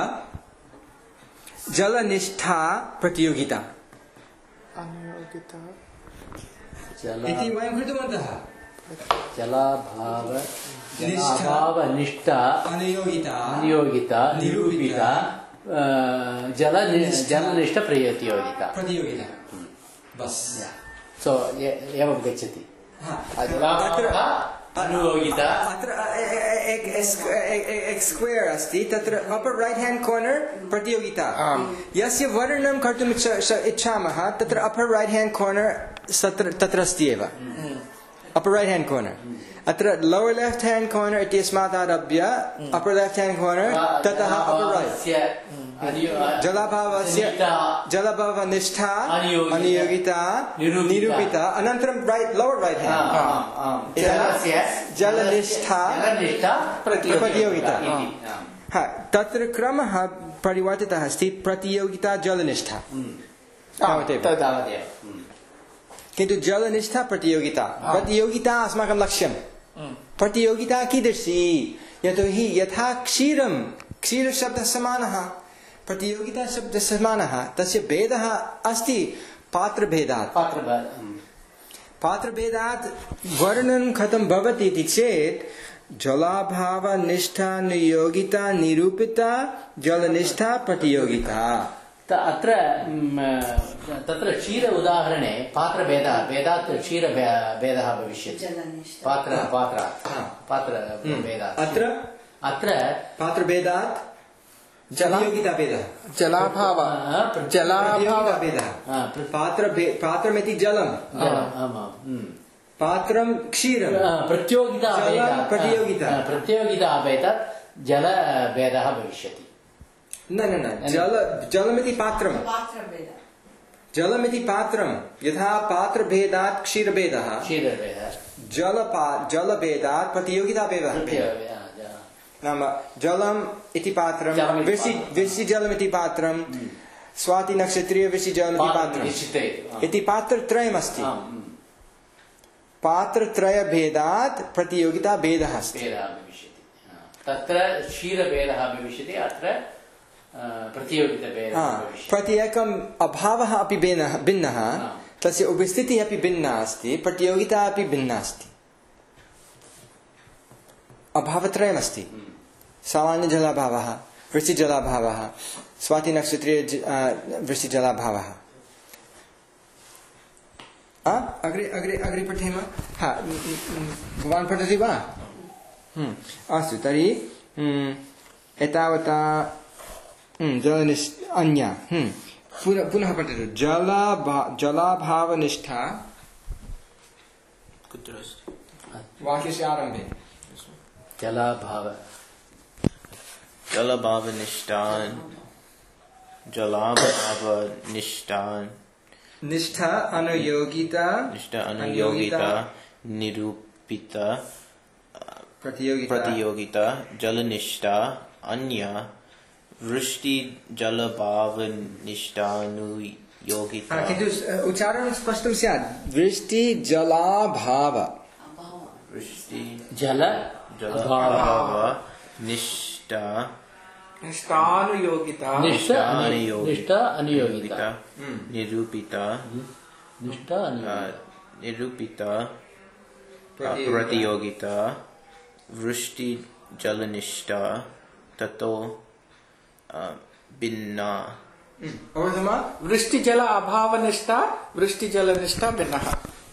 जलनिष्ठा प्रतियोगिता अनुयोगिता इति वयं कृतवन्तः। जलाभाव जलाभाव निष्ठा अनुयोगिता अनुयोगिता निरूपिता जल जलनिष्ठ प्रतियोगिता प्रतियोगिता बस। सो एवं गच्छति। अनुयोगिता अत्र एक एक स्क्वेयर अस्ति तत्र अपर राइट हैंड कॉर्नर प्रतियोगिता यस्य वर्णनं कर्तुम् इच्छामः तत्र अपर राइट हैंड कॉर्नर तत्र अस्ति एव अपर राइट हैंड कॉर्नर। अत्र लोअर लेफ्ट हैंड कॉर्नर इत्यस्मात् आरभ्य अपर लेफ्ट हैंड कॉर्नर ततः अपर राइट जलाभावस्य जलाभावनिष्ठा अनुयोगिता निरूपिता अनन्तरं राइट लोअर राइट हैंड जलनिष्ठा प्रतियोगिता। हाँ, तत्र क्रमः परिवर्तितः अस्ति प्रतियोगिता जलनिष्ठा किन्तु जलनिष्ठा प्रतियोगिता प्रतियोगिता अस्माकं लक्ष्यं। प्रतियोगिता कीदृशी यतोहि यथा क्षीरं क्षीरशब्दः समानः प्रतियोगिता शब्दः समानः तस्य भेदः अस्ति पात्रभेदात्। पात्रभेदात् वर्णनं कथं भवति इति चेत् जलाभाव निष्ठा नियोगिता निरूपिता जलनिष्ठा प्रतियोगिता। अत्र तत्र क्षीर उदाहरणे पात्रभेदः भेदात् क्षीर भेदः भविष्यति। पात्र पात्र पात्र भेदात् अत्र अत्र पात्रभेदात् जलयोगिता भेदः जलाभाव जलाभाव भेदः पात्र पात्रमिति जलम् पात्रं क्षीरं प्रतियोगिता प्रतियोगिता प्रतियोगिता भेदात् जल भेदः भविष्यति। न न न जल जलमिति पात्रं जलमिति पात्रं यथा पात्रभेदात् क्षीरभेदः क्षीरभेदः जल जलभेदात् प्रतियोगिता भेदः नाम जलम् इति पात्रं वृष्टिजलमिति पात्रं स्वाति नक्षत्रीय वृष्टिजलमिति पात्रम् इति पात्रत्रयमस्ति। पात्रत्रयभेदात् प्रतियोगिता भेदः अस्ति। तत्र क्षीरभेदः भविष्यति अत्र प्रतियोगिताभेदः भविष्यति। प्रत्येकम् अभावः अपि भिन्नः भिन्नः तस्य उपस्थितिः अपि भिन्ना अस्ति प्रतियोगिता अपि भिन्ना अस्ति। अभावत्रयमस्ति सामान्य जलाभावः वृष्टिजलाभावः स्वाति नक्षत्रीय वृष्टिजलाभावः। अग्रे अग्रे अग्रे पठेम। हा, भवान् पठति वा? अस्तु तर्हि एतावता जलनिष्ठ अन्या पुनः पुनः पठतु। जलाभा जलाभावनिष्ठा कुत्र अस्ति वाक्यस्य आरम्भे जलाभाव जलभावनिष्ठान् जलाभावनिष्ठान् निष्ठा अनुयोगिता निष्ठा अनुयोगिता निरूपिता प्रतियोगिता प्रतियोगिता जलनिष्ठा अन्या वृष्टि जलभावनिष्ठानुयोगिता। किन्तु उच्चारणं स्पष्टं स्यात् वृष्टि जलाभाव वृष्टि जल जलभाव निष्ठा निष्ठानुयोगिता निष्ठा निष्ठा अनुयोगिता निरूपिता निष्ठा निरूपिता प्रतियोगिता वृष्टि जलनिष्ठा ततो भिन्ना। वृष्टिजल अभावनिष्ठा वृष्टिजलनिष्ठा भिन्नः।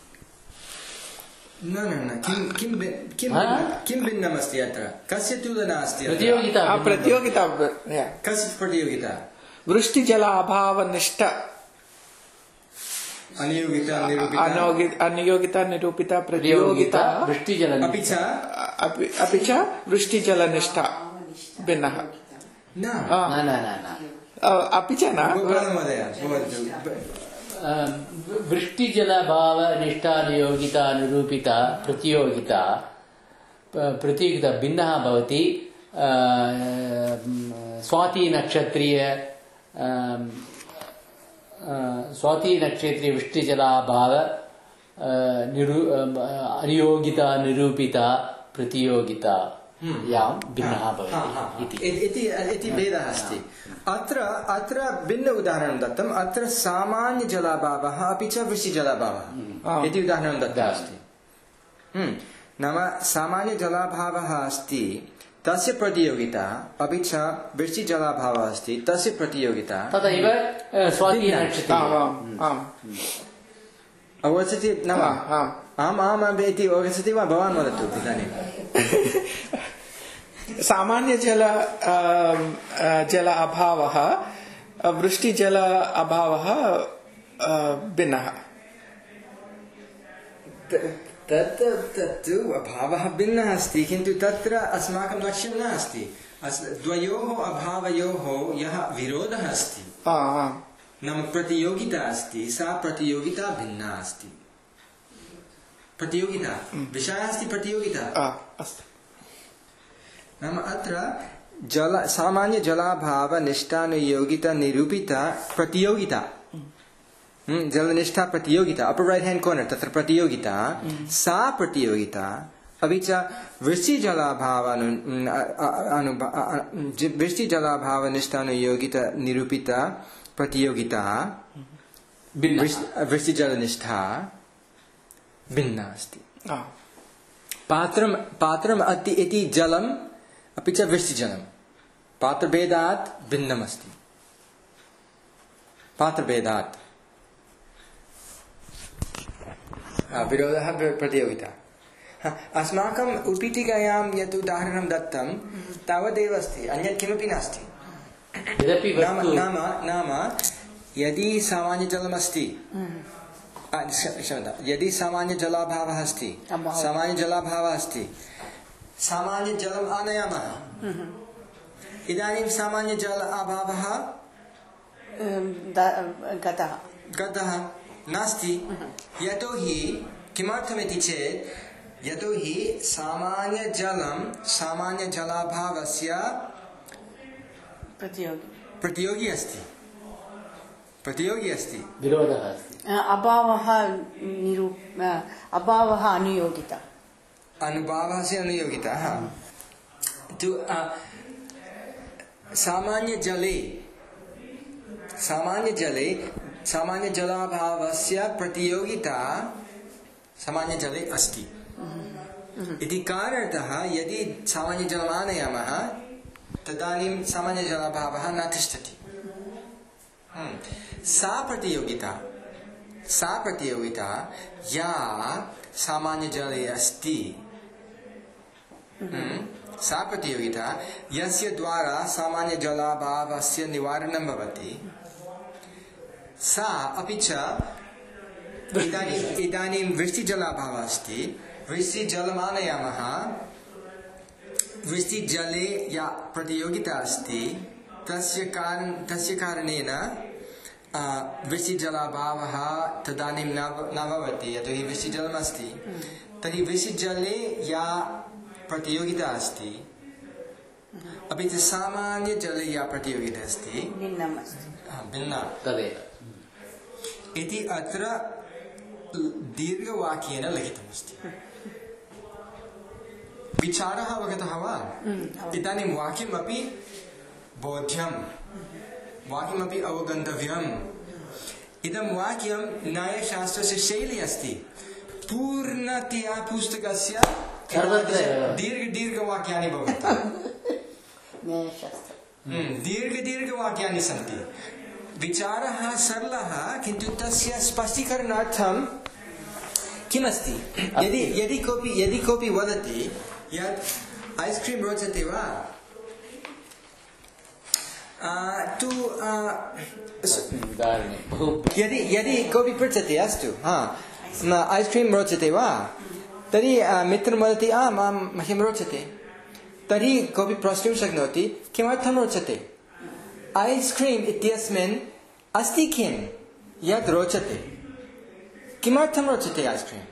न न न किं किं किं किं भिन्नमस्ति अत्र कस्य तुलना अस्ति? प्रतियोगिता प्रतियोगिता कस्य प्रतियोगिता? वृष्टिजल अभावनिष्ठ अनियोगिता निरूपिता अनियोगिता अनियोगिता निरूपिता प्रतियोगिता वृष्टिजल अपि च अपि अपि च वृष्टिजलनिष्ठ भिन्नः न न न न न अपि च न गोपालमहोदय वृष्टिजलभाव निष्ठा नियोगिता निरूपिता प्रतियोगिता प्रतियोगिता भिन्नः भवति स्वाति नक्षत्रीय स्वाति नक्षत्रीय वृष्टिजलाभाव निरू अनियोगिता निरूपिता प्रतियोगिता यां भिन्नः भवति इति इति भेदः अस्ति अत्र अत्र भिन्न उदाहरणं दत्तम् अत्र सामान्य जलाभावः अपि च वृष्टिजलाभावः इति उदाहरणं दत्तम् अस्ति नाम सामान्य जलाभावः अस्ति तस्य प्रतियोगिता अपि च वृष्टिजलाभावः अस्ति तस्य प्रतियोगिता तथैव स्वाति नक्षत्रे अवगच्छति न वा आम् आम् इति अवगच्छति वा भवान् वदतु इदानीं सामान्य जल जल अभावः वृष्टिजल अभावः भिन्नः तत् तत्तु अभावः भिन्नः अस्ति किन्तु तत्र अस्माकं लक्ष्यं न अस्ति द्वयोः अभावयोः यः विरोधः अस्ति नाम प्रतियोगिता अस्ति सा प्रतियोगिता भिन्ना अस्ति प्रतियोगिता विषयः अस्ति प्रतियोगिता नाम अत्र जल सामान्य जलाभाव निष्ठानुयोगिता निरूपिता प्रतियोगिता जलनिष्ठा प्रतियोगिता अपर राइट हैंड कॉर्नर तत्र प्रतियोगिता सा प्रतियोगिता अपि च वृष्टिजलाभाव वृष्टिजलाभाव निष्ठानुयोगिता निरूपिता प्रतियोगिता वृष्टिजलनिष्ठा भिन्ना अस्ति पात्रं पात्रम् अति इति जलम् अपि च वृष्टिजलं पात्रभेदात् भिन्नम् अस्ति पात्रभेदात् विरोधः प्रतियोगिता अस्माकम् उत्पीठिकायां यत् उदाहरणं दत्तं तावदेव अस्ति अन्यत् किमपि नास्ति नाम नाम नाम यदि सामान्यजलमस्ति क्षम्यतां यदि सामान्यजलाभावः अस्ति सामान्यजलाभावः अस्ति सामान्यजलम् आनयामः इदानीं सामान्यजल अभावः गतः गतः नास्ति यतोहि किमर्थमिति चेत् यतोहि सामान्यजलं सामान्यजलाभावस्य प्रतियोगी प्रतियोगी अस्ति प्रतियोगी अस्ति विरोधः अस्ति अभावः निरूप अभावः अनुयोगिता अनुभावः से अनुयोगिता तु सामान्यजले सामान्यजले सामान्यजलाभावस्य प्रतियोगिता सामान्यजले अस्ति इति कारणतः यदि सामान्यजलम् आनयामः तदानीं सामान्यजलाभावः न तिष्ठति सा प्रतियोगिता सा प्रतियोगिता या सामान्यजले अस्ति सा प्रतियोगिता यस्य द्वारा सामान्यजलाभावस्य निवारणं भवति सा अपि च इदानीं इदानीं वृष्टिजलाभावः अस्ति वृष्टिजलम् आनयामः वृष्टिजले या प्रतियोगिता अस्ति तस्य कारण तस्य कारणेन वृष्टिजलाभावः तदानीं न न भवति यतोहि वृष्टिजलम् अस्ति तर्हि वृष्टिजले या प्रतियोगिता अस्ति अपि च सामान्यजले या प्रतियोगिता अस्ति भिन्नम् अस्ति भिन्ना तदेव इति अत्र दीर्घवाक्येन लिखितमस्ति विचारः अवगतः वा इदानीं वाक्यमपि बोध्यं वाक्यमपि अवगन्तव्यम् इदं वाक्यं न्यायशास्त्रस्य शैली अस्ति पूर्णतया पुस्तकस्य दीर्घ दीर्घवाक्यानि भवन्ति दीर्घ दीर्घवाक्यानि सन्ति विचारः सरलः किन्तु तस्य स्पष्टीकरणार्थं किमस्ति यदि यदि कोऽपि यदि कोऽपि वदति यत् ऐस् क्रीम् रोचते वा तु उदाहरणे बहु यदि यदि कोऽपि पृच्छति अस्तु हा ऐस् क्रीम् रोचते वा तर्हि मित्रं वदति आम् आं मह्यं रोचते तर्हि कोऽपि प्रष्टुं शक्नोति किमर्थं रोचते ऐस् क्रीम् इत्यस्मिन् अस्ति किं यत् रोचते किमर्थं रोचते ऐस् क्रीम्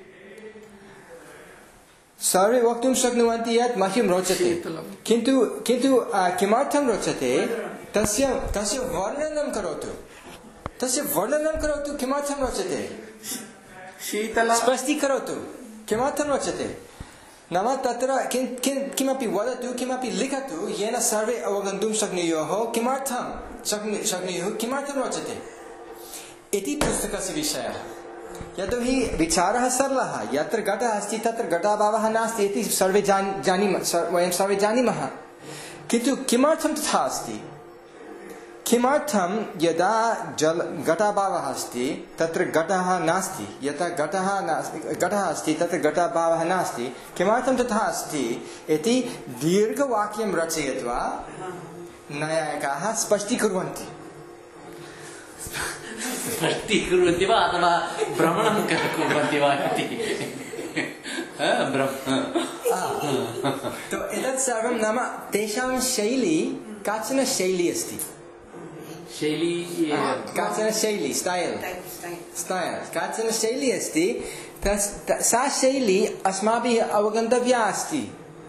सर्वे वक्तुं शक्नुवन्ति यत् मह्यं रोचते किन्तु किन्तु किमर्थं रोचते तस्य तस्य वर्णनं करोतु तस्य वर्णनं करोतु किमर्थं रोचते शीतल स्पष्टीकरोतु किमर्थं रोचते नाम तत्र किं किं किमपि वदतु किमपि लिखतु येन सर्वे अवगन्तुं शक्नुयुः किमर्थं शक्नु शक्नुयुः किमर्थं रोचते इति पुस्तकस्य विषयः यतोहि विचारः सरलः यत्र घटः अस्ति तत्र घटाभावः नास्ति इति सर्वे जान जानीमः वयं सर्वे जानीमः किन्तु किमर्थं तथा अस्ति किमर्थं यदा जल घटाभावः अस्ति तत्र घटः नास्ति यथा घटः नास्ति घटः अस्ति तत्र घटाभावः नास्ति किमर्थं तथा अस्ति इति दीर्घवाक्यं रचयित्वा नैयायिकाः स्पष्टीकुर्वन्ति स्पष्टीकुर्वन्ति वा अथवा भ्रमणं कुर्वन्ति वा इति एतत् सर्वं नाम तेषां शैली काचन शैली अस्ति शैली काचन शैली स्टैल् स्टैल् काचन शैली अस्ति सा शैली अस्माभिः अवगन्तव्या अस्ति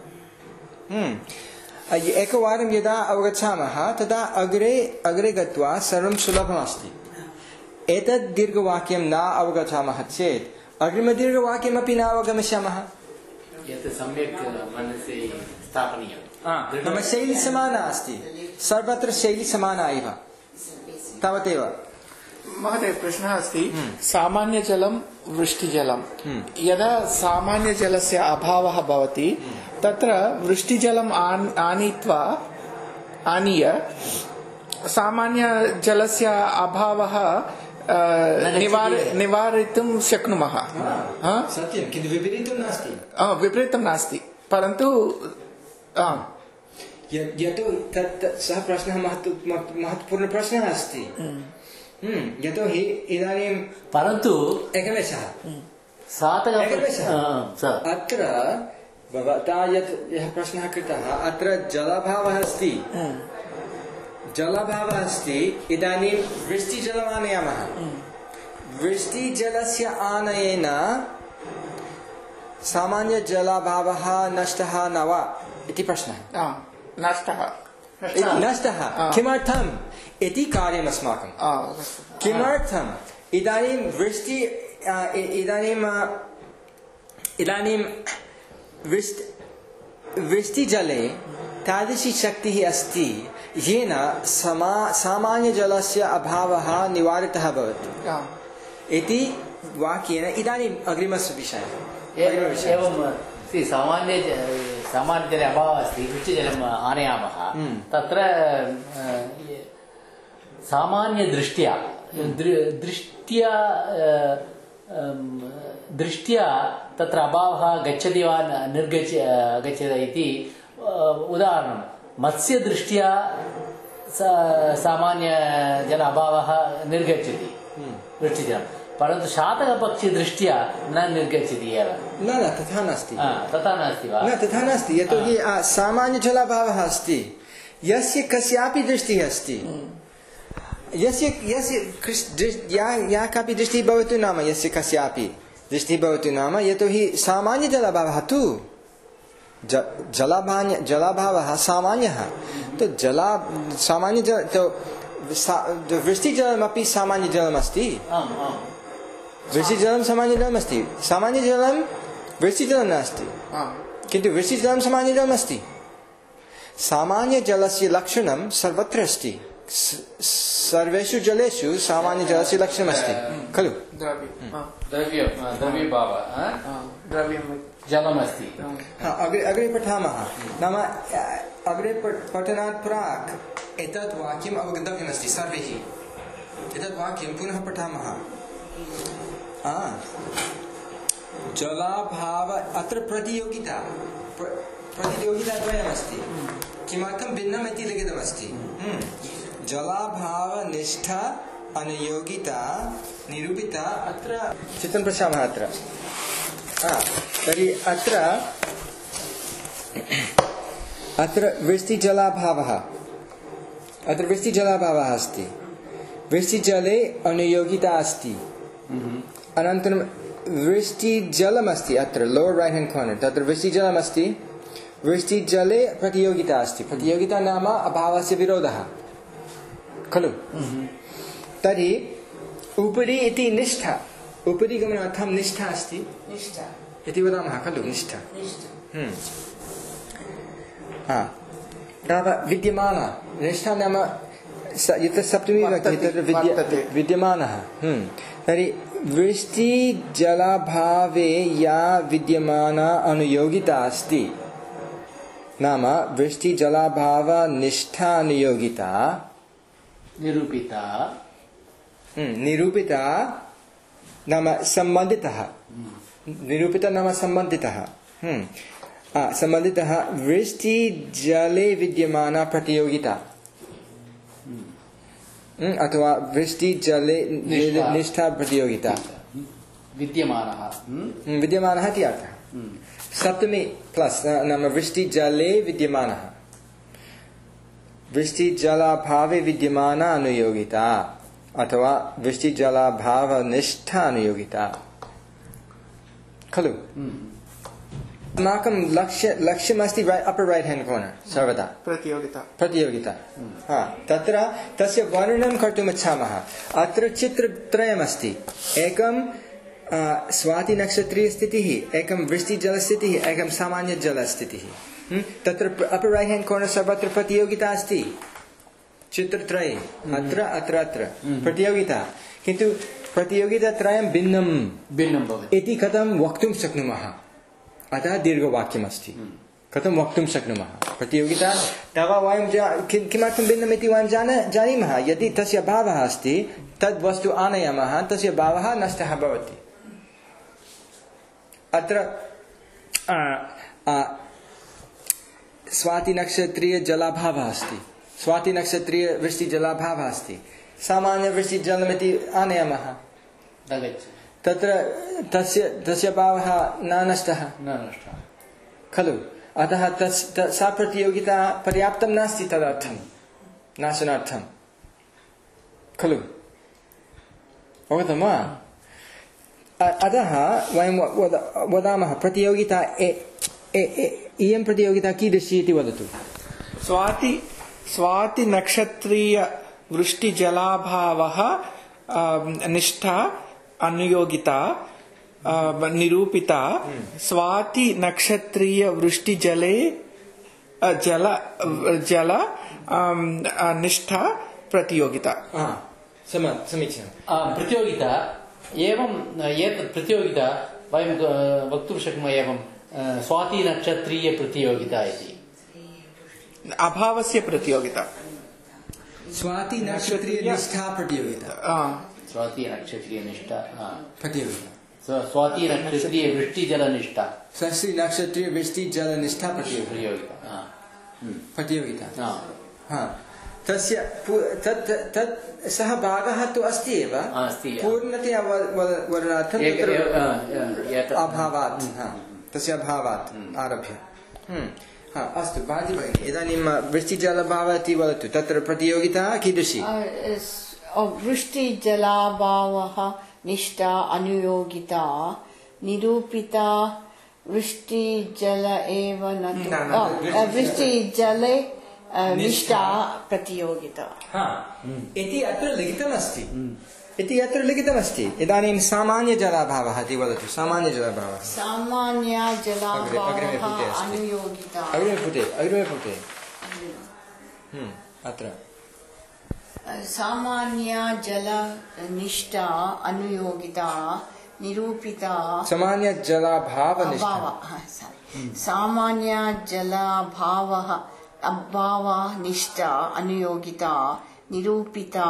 एकवारं यदा अवगच्छामः तदा अग्रे अग्रे गत्वा सर्वं सुलभमस्ति एतद् दीर्घवाक्यं न अवगच्छामः चेत् अग्रिमदीर्घवाक्यमपि न अवगमिष्यामः यत् सम्यक् मनसि स्थापनीयं नाम शैली समाना अस्ति सर्वत्र शैली समाना एव तावदेव महोदय प्रश्नः अस्ति सामान्यजलं वृष्टिजलं यदा सामान्यजलस्य अभावः भवति तत्र वृष्टिजलम् आनीत्वा आनीय सामान्यजलस्य अभावः निवारयितुं शक्नुमः सत्यं किन्तु विपरीतं नास्ति विपरीतं नास्ति परन्तु यतो तत् सः प्रश्नः महत्वपूर्णः प्रश्नः अस्ति यतोहि इदानीं परन्तु एकनिमेषः अत्र भवता यत् यः प्रश्नः कृतः अत्र जलाभावः अस्ति जलाभावः अस्ति इदानीं वृष्टिजलम् आनयामः वृष्टिजलस्य आनयेन सामान्यजलाभावः नष्टः न वा इति प्रश्नः नष्टः नष्टः किमर्थम् इति कार्यम् अस्माकं किमर्थम् इदानीं वृष्टि इदानीं इदानीं वृष्टि वृष्टिजले तादृशी शक्तिः अस्ति येन समा सामान्यजलस्य अभावः निवारितः भवति इति वाक्येन इदानीम् अग्रिमस्य विषयः एवं सामान्य सामान्यजले अभावः अस्ति वृष्टिजलम् आनयामः तत्र सामान्यदृष्ट्या दृष्ट्या दृष्ट्या तत्र अभावः गच्छति वा निर्गच्छ गच्छति इति उदाहरणं मत्स्यदृष्ट्या सामान्यजल अभावः निर्गच्छति वृष्टिजलं परन्तु शातकपक्षिदृष्ट्या न निर्गच्छति एव न न तथा नास्ति तथा नास्ति वा न तथा नास्ति यतोहि सामान्यजलाभावः अस्ति यस्य कस्यापि दृष्टिः अस्ति यस्य यस्य या या कापि दृष्टिः भवतु नाम यस्य कस्यापि दृष्टिः भवतु नाम यतोहि सामान्यजलाभावः तु जलाभान्य जलाभावः सामान्यः तो जला सामान्य जल तो वृष्टिजलमपि सामान्यजलमस्ति वृष्टिजलं सामान्यजलमस्ति सामान्यजलं वृष्टिजलं नास्ति किन्तु वृष्टिजलं सामान्यजलमस्ति सामान्यजलस्य लक्षणं सर्वत्र अस्ति सर्वेषु जलेषु सामान्यजलस्य लक्षणमस्ति खलु जलमस्ति अग्रे अग्रे पठामः नाम अग्रे पठनात् प्राक् एतत् वाक्यम् अवगन्तव्यमस्ति सर्वैः एतत् वाक्यं पुनः पठामः जलाभाव अत्र प्रतियोगिता प्रतियोगिता द्वयमस्ति किमर्थं भिन्नम् इति लिखितमस्ति जलाभावनिष्ठा अनुयोगिता निरूपिता अत्र चित्रं पश्यामः अत्र तर्हि अत्र अत्र वृष्टिजलाभावः अत्र वृष्टिजलाभावः अस्ति वृष्टिजले अनुयोगिता अस्ति अनन्तरं वृष्टिजलमस्ति अत्र लोअर राइट हैंड कॉर्नर तत्र वृष्टिजलमस्ति वृष्टिजले प्रतियोगिता अस्ति प्रतियोगिता नाम अभावस्य विरोधः खलु तर्हि उपरि इति निष्ठा उपरि गमनार्थं निष्ठा अस्ति निष्ठा इति वदामः खलु निष्ठा हा तथा विद्यमाना निष्ठा नाम यत्र सप्तमी विभक्ति तत्र विद्यमानः तर्हि वृष्टिजलाभावे या विद्यमाना अनुयोगिता अस्ति नाम वृष्टिजलाभावनिष्ठा अनुयोगिता निरूपिता निरूपिता नाम संबंधितः निरूपिता नाम संबंधितः संबंधितः वृष्टिजले विद्यमाना प्रतियोगिता अथवा वृष्टिजले निष्ठा प्रतियोगिता विद्यमानः विद्यमानः इति अर्थः सप्तमी प्लस नाम वृष्टिजले विद्यमानः वृष्टिजलाभावे विद्यमाना अनुयोगिता अथवा वृष्टिजलाभावनिष्ठा अनुयोगिता खलु अस्माकं लक्ष्य लक्ष्यमस्ति अपर राइट हैंड कॉर्नर सर्वदा प्रतियोगिता प्रतियोगिता हा तत्र तस्य वर्णनं कर्तुम् इच्छामः अत्र चित्रत्रयमस्ति एकं स्वातिनक्षत्रीयस्थितिः एकं वृष्टिजलस्थितिः एकं सामान्यजलस्थितिः तत्र अपर राइट हैंड कॉर्नर सर्वत्र प्रतियोगिता अस्ति चित्रत्रये अत्र अत्र अत्र प्रतियोगिता किन्तु प्रतियोगितात्रयं भिन्नं भिन्नं भवति इति कथं वक्तुं शक्नुमः अतः दीर्घवाक्यमस्ति कथं वक्तुं शक्नुमः प्रतियोगिता तव वयं किमर्थं भिन्नम् इति वयं जान जानीमः यदि तस्य अभावः अस्ति तद् वस्तु आनयामः तस्य अभावः नष्टः भवति अत्र स्वातिनक्षत्रीयजलाभावः अस्ति स्वातिनक्षत्रीयवृष्टिजलाभावः अस्ति सामान्यवृष्टिजलमिति आनयामः तत्र तस्य तस्य अभावः न नष्टः न नष्टः खलु अतः तस् सा प्रतियोगिता पर्याप्तं नास्ति तदर्थं नाशनार्थं खलु अवगतं वा अतः वयं वदामः प्रतियोगिता इयं प्रतियोगिता कीदृशी इति वदतु स्वाति स्वाति नक्षत्रीय वृष्टिजलाभावः निष्ठा अनुयोगिता निरूपिता स्वाति नक्षत्रीय वृष्टिजले जल जल निष्ठा प्रतियोगिता समीचीनं प्रतियोगिता एवं एतत् प्रतियोगिता वयं वक्तुं शक्नुमः एवं स्वातिनक्षत्रीय प्रतियोगिता इति अभावस्य प्रतियोगिता स्वातिनक्षत्रीयनिष्ठा प्रतियोगिता स्वातिनक्षत्रीयनिष्ठा प्रतियोगिता स्वातिनक्षत्रीय वृष्टिजलनिष्ठा षष्टिनक्षत्रीयवृष्टिजलनिष्ठा प्रतियोगिता प्रतियोगिता हा तस्य तत् तत् सः भागः तु अस्ति एव पूर्णतया वर्णार्थं अभावात् तस्य अभावात् आरभ्य हा अस्तु भाति भगिनी इदानीं वृष्टिजलभावः इति वदतु तत्र प्रतियोगिता कीदृशी वृष्टिजलाभावः निष्ठा अनुयोगिता निरूपिता वृष्टिजल एव न वृष्टिजले निष्ठा प्रतियोगिता इति अत्र लिखितमस्ति इति अत्र लिखितमस्ति इदानीं सामान्यजलाभावः इति वदतु सामान्यजलाभावः सामान्यजलाभावः अनुयोगिता अग्रिमे पुटे अग्रिमे पुटे अत्र सामान्यजलनिष्ठा अनुयोगिता निरूपिता सामान्यजलाभावनिष्ठा सामान्यजलाभावः अभावनिष्ठा अनुयोगिता निरूपिता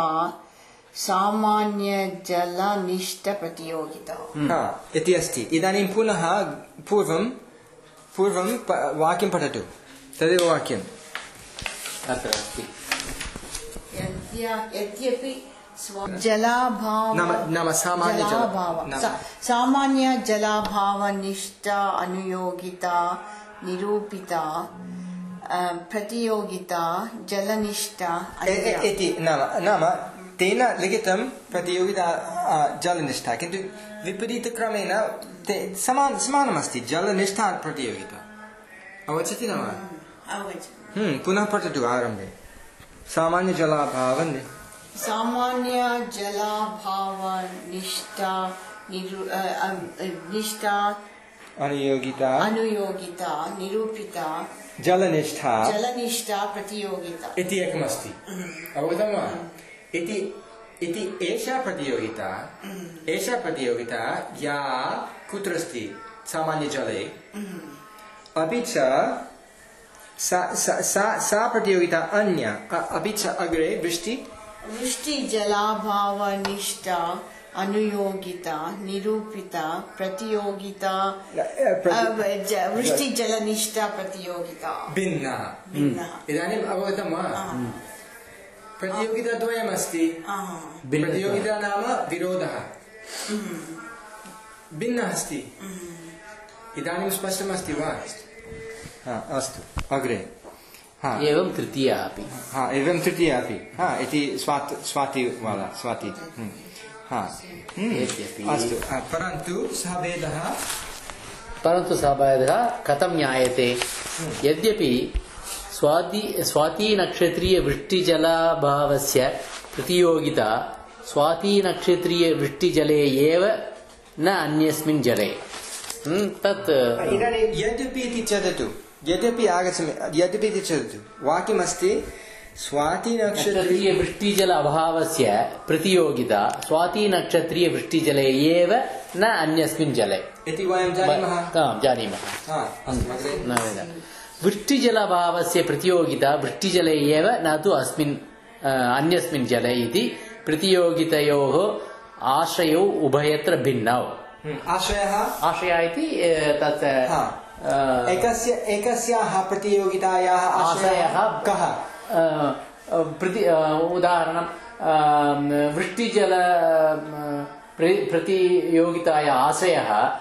सामान्यजलनिष्ठा प्रतियोगिता इति अस्ति इदानीं पुनः पूर्वं पूर्वं वाक्यं पठतु तदेव वाक्यम् अत्र अस्ति यद्यपि जलाभाव नाम नाम सामान्य जल जलाभाव नाम- सा- सामान्य जलाभाव निष्ठा अनुयोगिता निरूपिता अ, प्रतियोगिता जलनिष्ठा ए- ए- इति नाम नाम तेन लिखितं प्रतियोगिता अ, जलनिष्ठा किन्तु विपरीतक्रमेण ते समान समानमस्ति जलनिष्ठा प्रतियोगिता अवगच्छति न वा हम्म पुनः पठतु आरम्भे सामान्य जलाभाव सामान्य जलाभाव निष्ठा निरू अ, अ, निष्ठा अनुयोगिता अनुयोगिता निरूपिता जलनिष्ठा जलनिष्ठा प्रतियोगिता इति एकमस्ति अवगतं वा इति इति एषा प्रतियोगिता एषा प्रतियोगिता या कुत्र अस्ति सामान्यजले अपि च सा सा सा सा प्रतियोगिता अन्या अ- अपि च अग्रे वृष्टि वृष्टि जलाभाव निष्ठा अनुयोगिता निरूपिता प्रतियोगिता अ, प्रति- अ, ज- वृष्टि जलनिष्ठा प्रतियोगिता भिन्ना भिन्नः इदानीम् अवगतं वा प्रतियोगिता द्वयमस्ति प्रतियोगिता नाम विरोधः भिन्नः अस्ति इदानीं स्पष्टमस्ति वा हा अस्तु अग्रे हा एवं तृतीया अपि हा एवं तृतीया अपि हा इति स्वाति स्वाति वाला स्वाति हम्म। हा हम्म। यद्यपि अस्तु हा, परन्तु सः भेदः परन्तु सः भेदः कथं ज्ञायते यद्यपि स्वाति स्वातिनक्षत्रीयवृष्टिजलाभावस्य प्रतियोगिता स्वातिनक्षत्रीयवृष्टिजले एव न अन्यस्मिन् जले हम्म, तत् इदानीं यद्यपि इति चदतु यद्यपि आगच्छामि यद्यपि इति चदतु वाक्यमस्ति स्वातिनक्षत्रीय नक्षत्रीयवृष्टिजल अभावस्य प्रतियोगिता स्वातिनक्षत्रीयवृष्टिजले एव न अन्यस्मिन् जले इति वयं जानीमः आम्, जानीमः हा अस्तु अग्रे न वेद वृष्टिजलाभावस्य प्रतियोगिता वृष्टिजले एव न तु अस्मिन् अ, अन्यस्मिन् जले इति प्रतियोगितयोः आशयौ उभयत्र भिन्नौ हम्म, आशयः आशयः इति अ, तत् हा अ, एकस्य एकस्याः प्रतियोगितायाः आशयः आशयः कः अ, अ, प्रति अ, उदाहरणं अ, वृष्टिजल अ, प्र- प्रतियोगितायाः आशयः अ,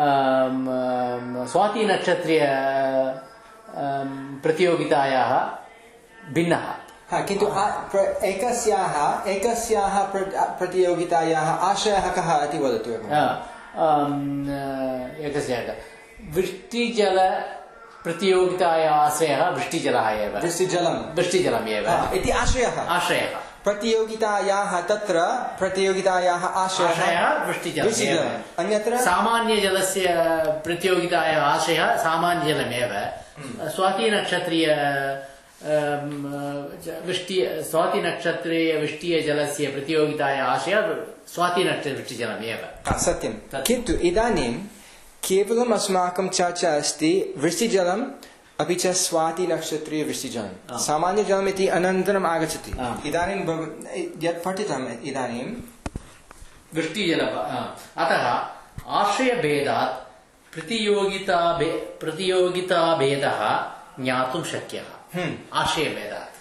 स्वातिनक्षत्रीय अ, प्रतियोगितायाः भिन्नः हा किन्तु आ- प्र- एकस्याः एकस्याः प्र- प्रतियोगितायाः आशयः कः इति वदतु एकवारम्। अ, अम्, अ, एकस्य वृष्टिजल प्रतियोगितायाः आशयः वृष्टिजलः एव वृष्टिजलं वृष्टिजलमेव हा, इति आशयः आशयः प्रतियोगितायाः तत्र प्रतियोगितायाः आशयः आशयः वृष्टिजलमेव वृष्टिजलम् अन्यत्र सामान्यजलस्य प्रतियोगितायाः आशयः सामान्यजलमेव स्वातिनक्षत्रीय अम्, ज- वृष्टि स्वातिनक्षत्रीयवृष्टिजलस्य प्रतियोगितायाः आशयः स्वातिनक्षत्रवृष्टिजलमेव हा, सत्यं तत्- किन्तु इदानीं केवलम् अस्माकं चर्चा अस्ति वृष्टिजलम् अपि च स्वातिनक्षत्रीयवृष्टिजलं सामान्यजलम् इति अनन्तरम् आगच्छति आम्। इदानीं भव- यत् पठितम् इदानीं वृष्टिजल अतः आश्रयभेदात् प्रतियोगिता प्रतियोगिताभेदः ज्ञातुं शक्यः हम्म। आश्रयभेदात्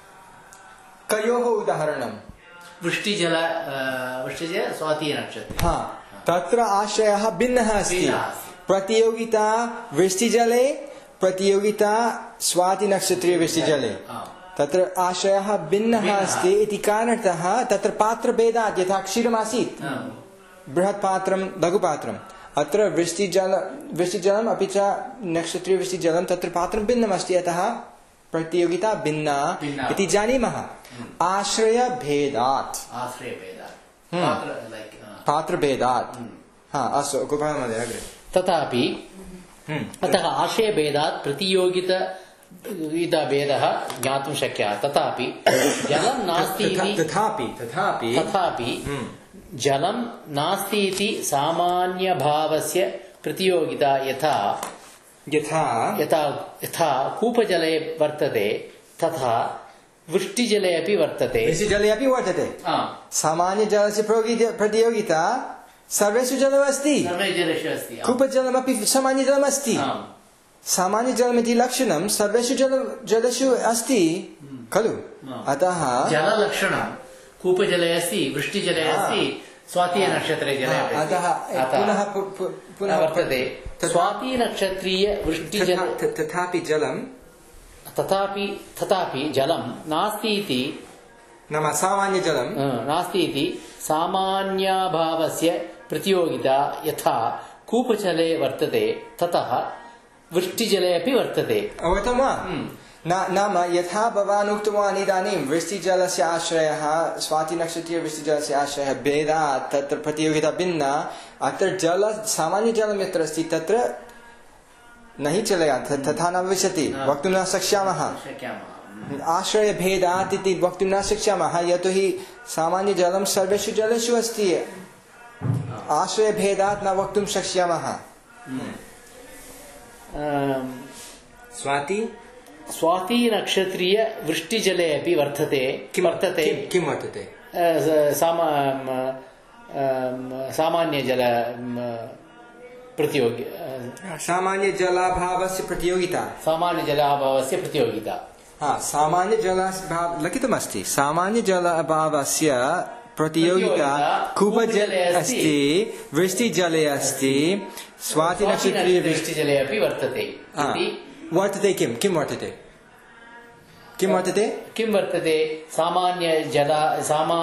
कयोः उदाहरणं वृष्टिजल अ, वृष्टिजल स्वातिनक्षत्रे हा तत्र आशयः भिन्नः अस्ति भिन्नः अस्ति। प्रतियोगिता वृष्टिजले प्रतियोगिता स्वातिनक्षत्रीयवृष्टिजले आम्। तत्र आशयः भिन्नः भिन्नः। अस्ति इति कारणतः तत्र पात्रभेदात् यथा क्षीरमासीत् आम्। बृहत् पात्रं लघुपात्रम् अत्र वृष्टिजल वृष्टिजलम् अपि च नक्षत्रीयवृष्टिजलं तत्र पात्रं भिन्नमस्ति अतः प्रतियोगिता भिन्ना भिन्ना। इति जानीमः आश्रयभेदात् आश्रयभेदात् हम्म। पात्र- like, अ, पात्रभेदात् हा अस्तु गोपाल महोदय अग्रे तथापि हम्म। अतः आशयभेदात् प्रतियोगितभेदः ज्ञातुं शक्यः तथापि जलं नास्ति तथा- इति तथापि तथापि तथापि हम्म। जलं नास्ति इति सामान्यभावस्य प्रतियोगिता यथा यथा यथा यथा कूपजले वर्तते तथा वृष्टिजले अपि वर्तते वृष्टिजले अपि वर्तते आम्, सामान्यजलस्य प्रोगि- प्रतियोगिता सर्वेषु जलमस्ति सर्वे जलेषु अस्ति आम्, कूपजलमपि सामान्यजलमस्ति आम्, सामान्यजलमिति लक्षणं सर्वेषु जल जलेषु अस्ति खलु अतः जललक्षणं कूपजले अस्ति वृष्टिजले अस्ति स्वातीनक्षत्रे जले अतः पुनः पुनः वर्तते स्वातीनक्षत्रीय वृष्टिजल तथापि जलं तथापि तथापि जलं नास्ति इति नाम सामान्यजलं नास्ति इति सामान्याभावस्य प्रतियोगिता यथा कूपजले वर्तते ततः वृष्टिजले अपि वर्तते अवगतं वा नाम यथा भवान् उक्तवान् इदानीं वृष्टिजलस्य आश्रयः स्वातिनक्षत्रीयवृष्टिजलस्य आश्रयः भेदात् तत्र प्रतियोगिता भिन्ना अत्र जल सामान्यजलं यत्र अस्ति तत्र न हि चलेत् तथा न भविष्यति वक्तुं न शक्ष्यामः आश्रयभेदात् इति वक्तुं न शक्ष्यामः यतोहि सामान्यजलं सर्वेषु जलेषु अस्ति आश्रयभेदात् न वक्तुं शक्ष्यामः स्वाति स्वातीनक्षत्रीय वृष्टिजले अपि वर्तते किं वर्तते किं वर्तते सामान्यजल प्रतियोगि सामान्यजलाभावस्य प्रतियोगिता सामान्यजलाभावस्य प्रतियोगिता हा सामान्यजलाभाव लिखितमस्ति सामान्यजलाभावस्य प्रतियोगिता कूपजले अस्ति वृष्टिजले अस्ति स्वातिनक्षत्रीय वृष्टिजले अपि वर्तते वर्तते किं किं वर्तते किं वर्तते किं वर्तते सामान्यजल सामा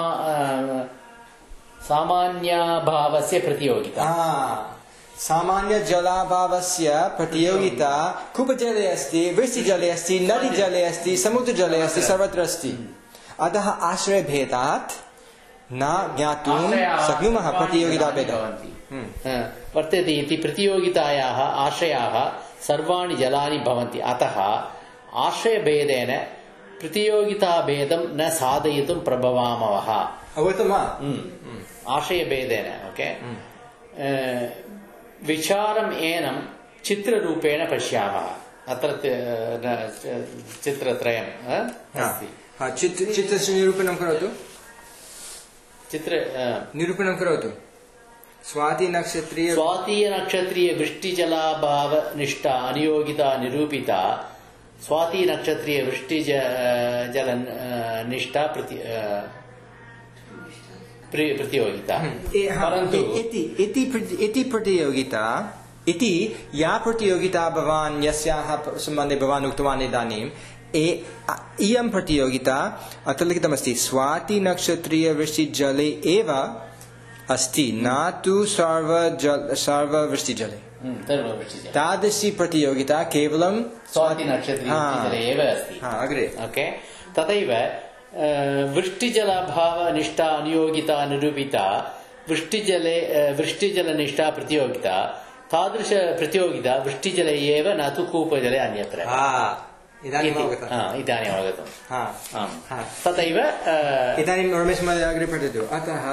सामान्याभावस्य प्रतियोगिता सामान्यजलाभावस्य प्रतियोगिता कूपजले अस्ति वृष्टिजले अस्ति नदीजले अस्ति समुद्रजले अस्ति सर्वत्र अस्ति अतः आश्रयभेदात् न ज्ञातुं शक्नुमः प्रतियोगिताभेदः वर्तते इति प्रतियोगितायाः आश्रयाः सर्वाणि जलानि भवन्ति अतः आश्रयभेदेन प्रतियोगिताभेदं न साधयितुं प्रभवामः अवगतं वा आश्रयभेदेन ओके विचारम् एनं चित्ररूपेण पश्यामः अत्र चित्रत्रयम् अस्ति चित्रस्य निरूपणं करोतु चित्र निरूपणं करोतु स्वातिनक्षत्रीय स्वातीनक्षत्रीय वृष्टिजलाभाव निष्ठा अनियोगिता निरूपिता स्वातीनक्षत्रीय वृष्टिज जल निष्ठा प्रति प्रतियोगिता परन्तु इति प्रतियोगिता इति या प्रतियोगिता भवान् यस्याः सम्बन्धे भवान् उक्तवान् इदानीं इयं प्रतियोगिता अत्र लिखितमस्ति स्वातिनक्षत्रीयवृष्टिजले एव अस्ति न तु सर्वजल सर्ववृष्टिजले तादृशी प्रतियोगिता केवलं स्वातिनक्षत्रीयवृष्टिजले एव अस्ति अग्रे ओके तथैव वृष्टिजलाभावनिष्ठा अनियोगिता निरूपिता वृष्टिजले वृष्टिजलनिष्ठा प्रतियोगिता तादृश प्रतियोगिता वृष्टिजले एव न तु कूपजले अन्यत्र इदानीम् अवगतम् तथैव इदानीं रमेश महोदय अग्रे पठतु अतः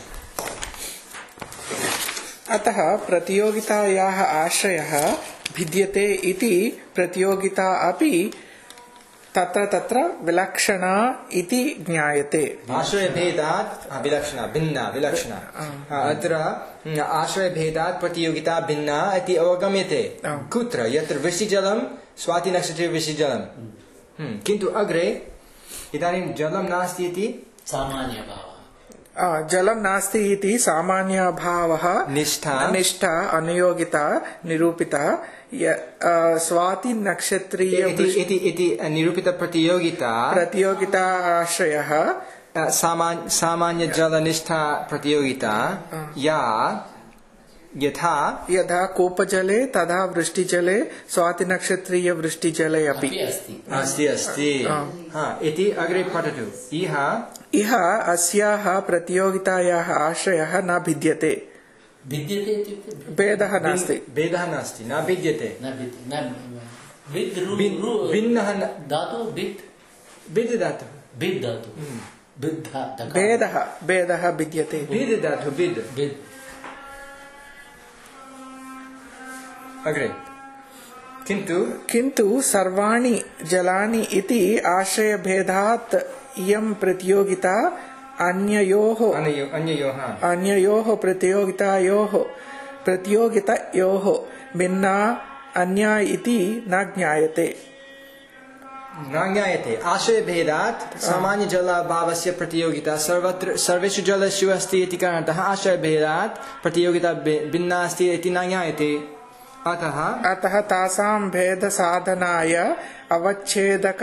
अतः प्रतियोगितायाः आश्रयः भिद्यते इति प्रतियोगिता अपि तत्र तत्र विलक्षणा इति ज्ञायते आश्रयभेदात् विलक्षणा भिन्ना विलक्षणा अत्र आश्रयभेदात् प्रतियोगिता भिन्ना इति अवगम्यते कुत्र यत्र वृष्टिजलं स्वातिनक्षत्रे वृष्टिजलं किन्तु अग्रे इदानीं जलं नास्ति इति सामान्यभावः जलं नास्ति इति सामान्यभावः निष्ठा निष्ठा अनियोगिता निरूपिता स्वातिनक्षत्रीय इति इति निरूपित प्रतियोगिता प्रतियोगिता आश्रयः सामान्य जलनिष्ठा प्रतियोगिता या यथा यथा कूपजले तथा वृष्टिजले स्वातिनक्षत्रीय वृष्टिजले अपि अस्ति अस्ति इति अग्रे पठतु इह इह अस्याः प्रतियोगितायाः आश्रयः न भिद्यते भिद्यते भेदः नास्ति भेदः नास्ति न भिद्यते भिन्नः धातु भित् भिद् धातु भिद् धातु भेदः भेदः भिद्यते भिद् धातु भिद् भिद् अग्रे किन्तु किन्तु सर्वाणि जलानि इति आश्रयभेदात् इयं प्रतियोगिता अन्ययोः अन्ययोः अन्ययोः प्रतियोगितायोः प्रतियोगितयोः भिन्ना अन्या इति न ज्ञायते न ज्ञायते आशयभेदात् सामान्यजलाभावस्य प्रतियोगिता सर्वत्र सर्वेषु जलेषु अस्ति इति कारणतः आशयभेदात् प्रतियोगिता भिन्ना अस्ति इति न ज्ञायते अतः अतः तासां भेदसाधनाय अवच्छेदक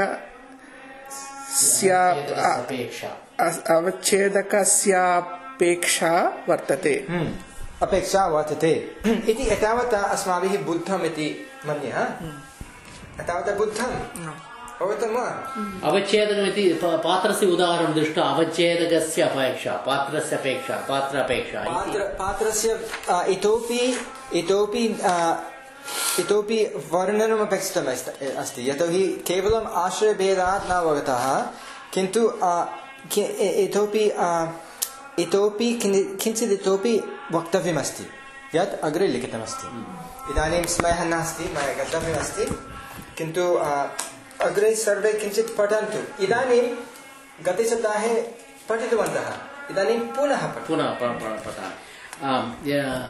अवच्छेदकस्यापेक्षा वर्तते अपेक्षा वर्तते इति एतावता अस्माभिः बुद्धम् इति मन्ये एतावता बुद्धम् अवगतं वा अवच्छेदकमिति पात्रस्य उदाहरणं दृष्ट्वा अवच्छेदकस्य अपेक्षा पात्रस्य अपेक्षा पात्र अपेक्षा पात्र पात्रस्य इतोपि इतोपि इतोपि वर्णनम् अपेक्षितम् अस्ति यतोहि केवलम् आश्रयभेदात् न अवगतः किन्तु इतोपि इतोपि किञ्चित् इतोपि वक्तव्यमस्ति यत् अग्रे लिखितमस्ति इदानीं समयः नास्ति मया गन्तव्यमस्ति किन्तु अग्रे सर्वे किञ्चित् पठन्तु इदानीं गते सप्ताहे पठितवन्तः इदानीं पुनः पुनः पठामः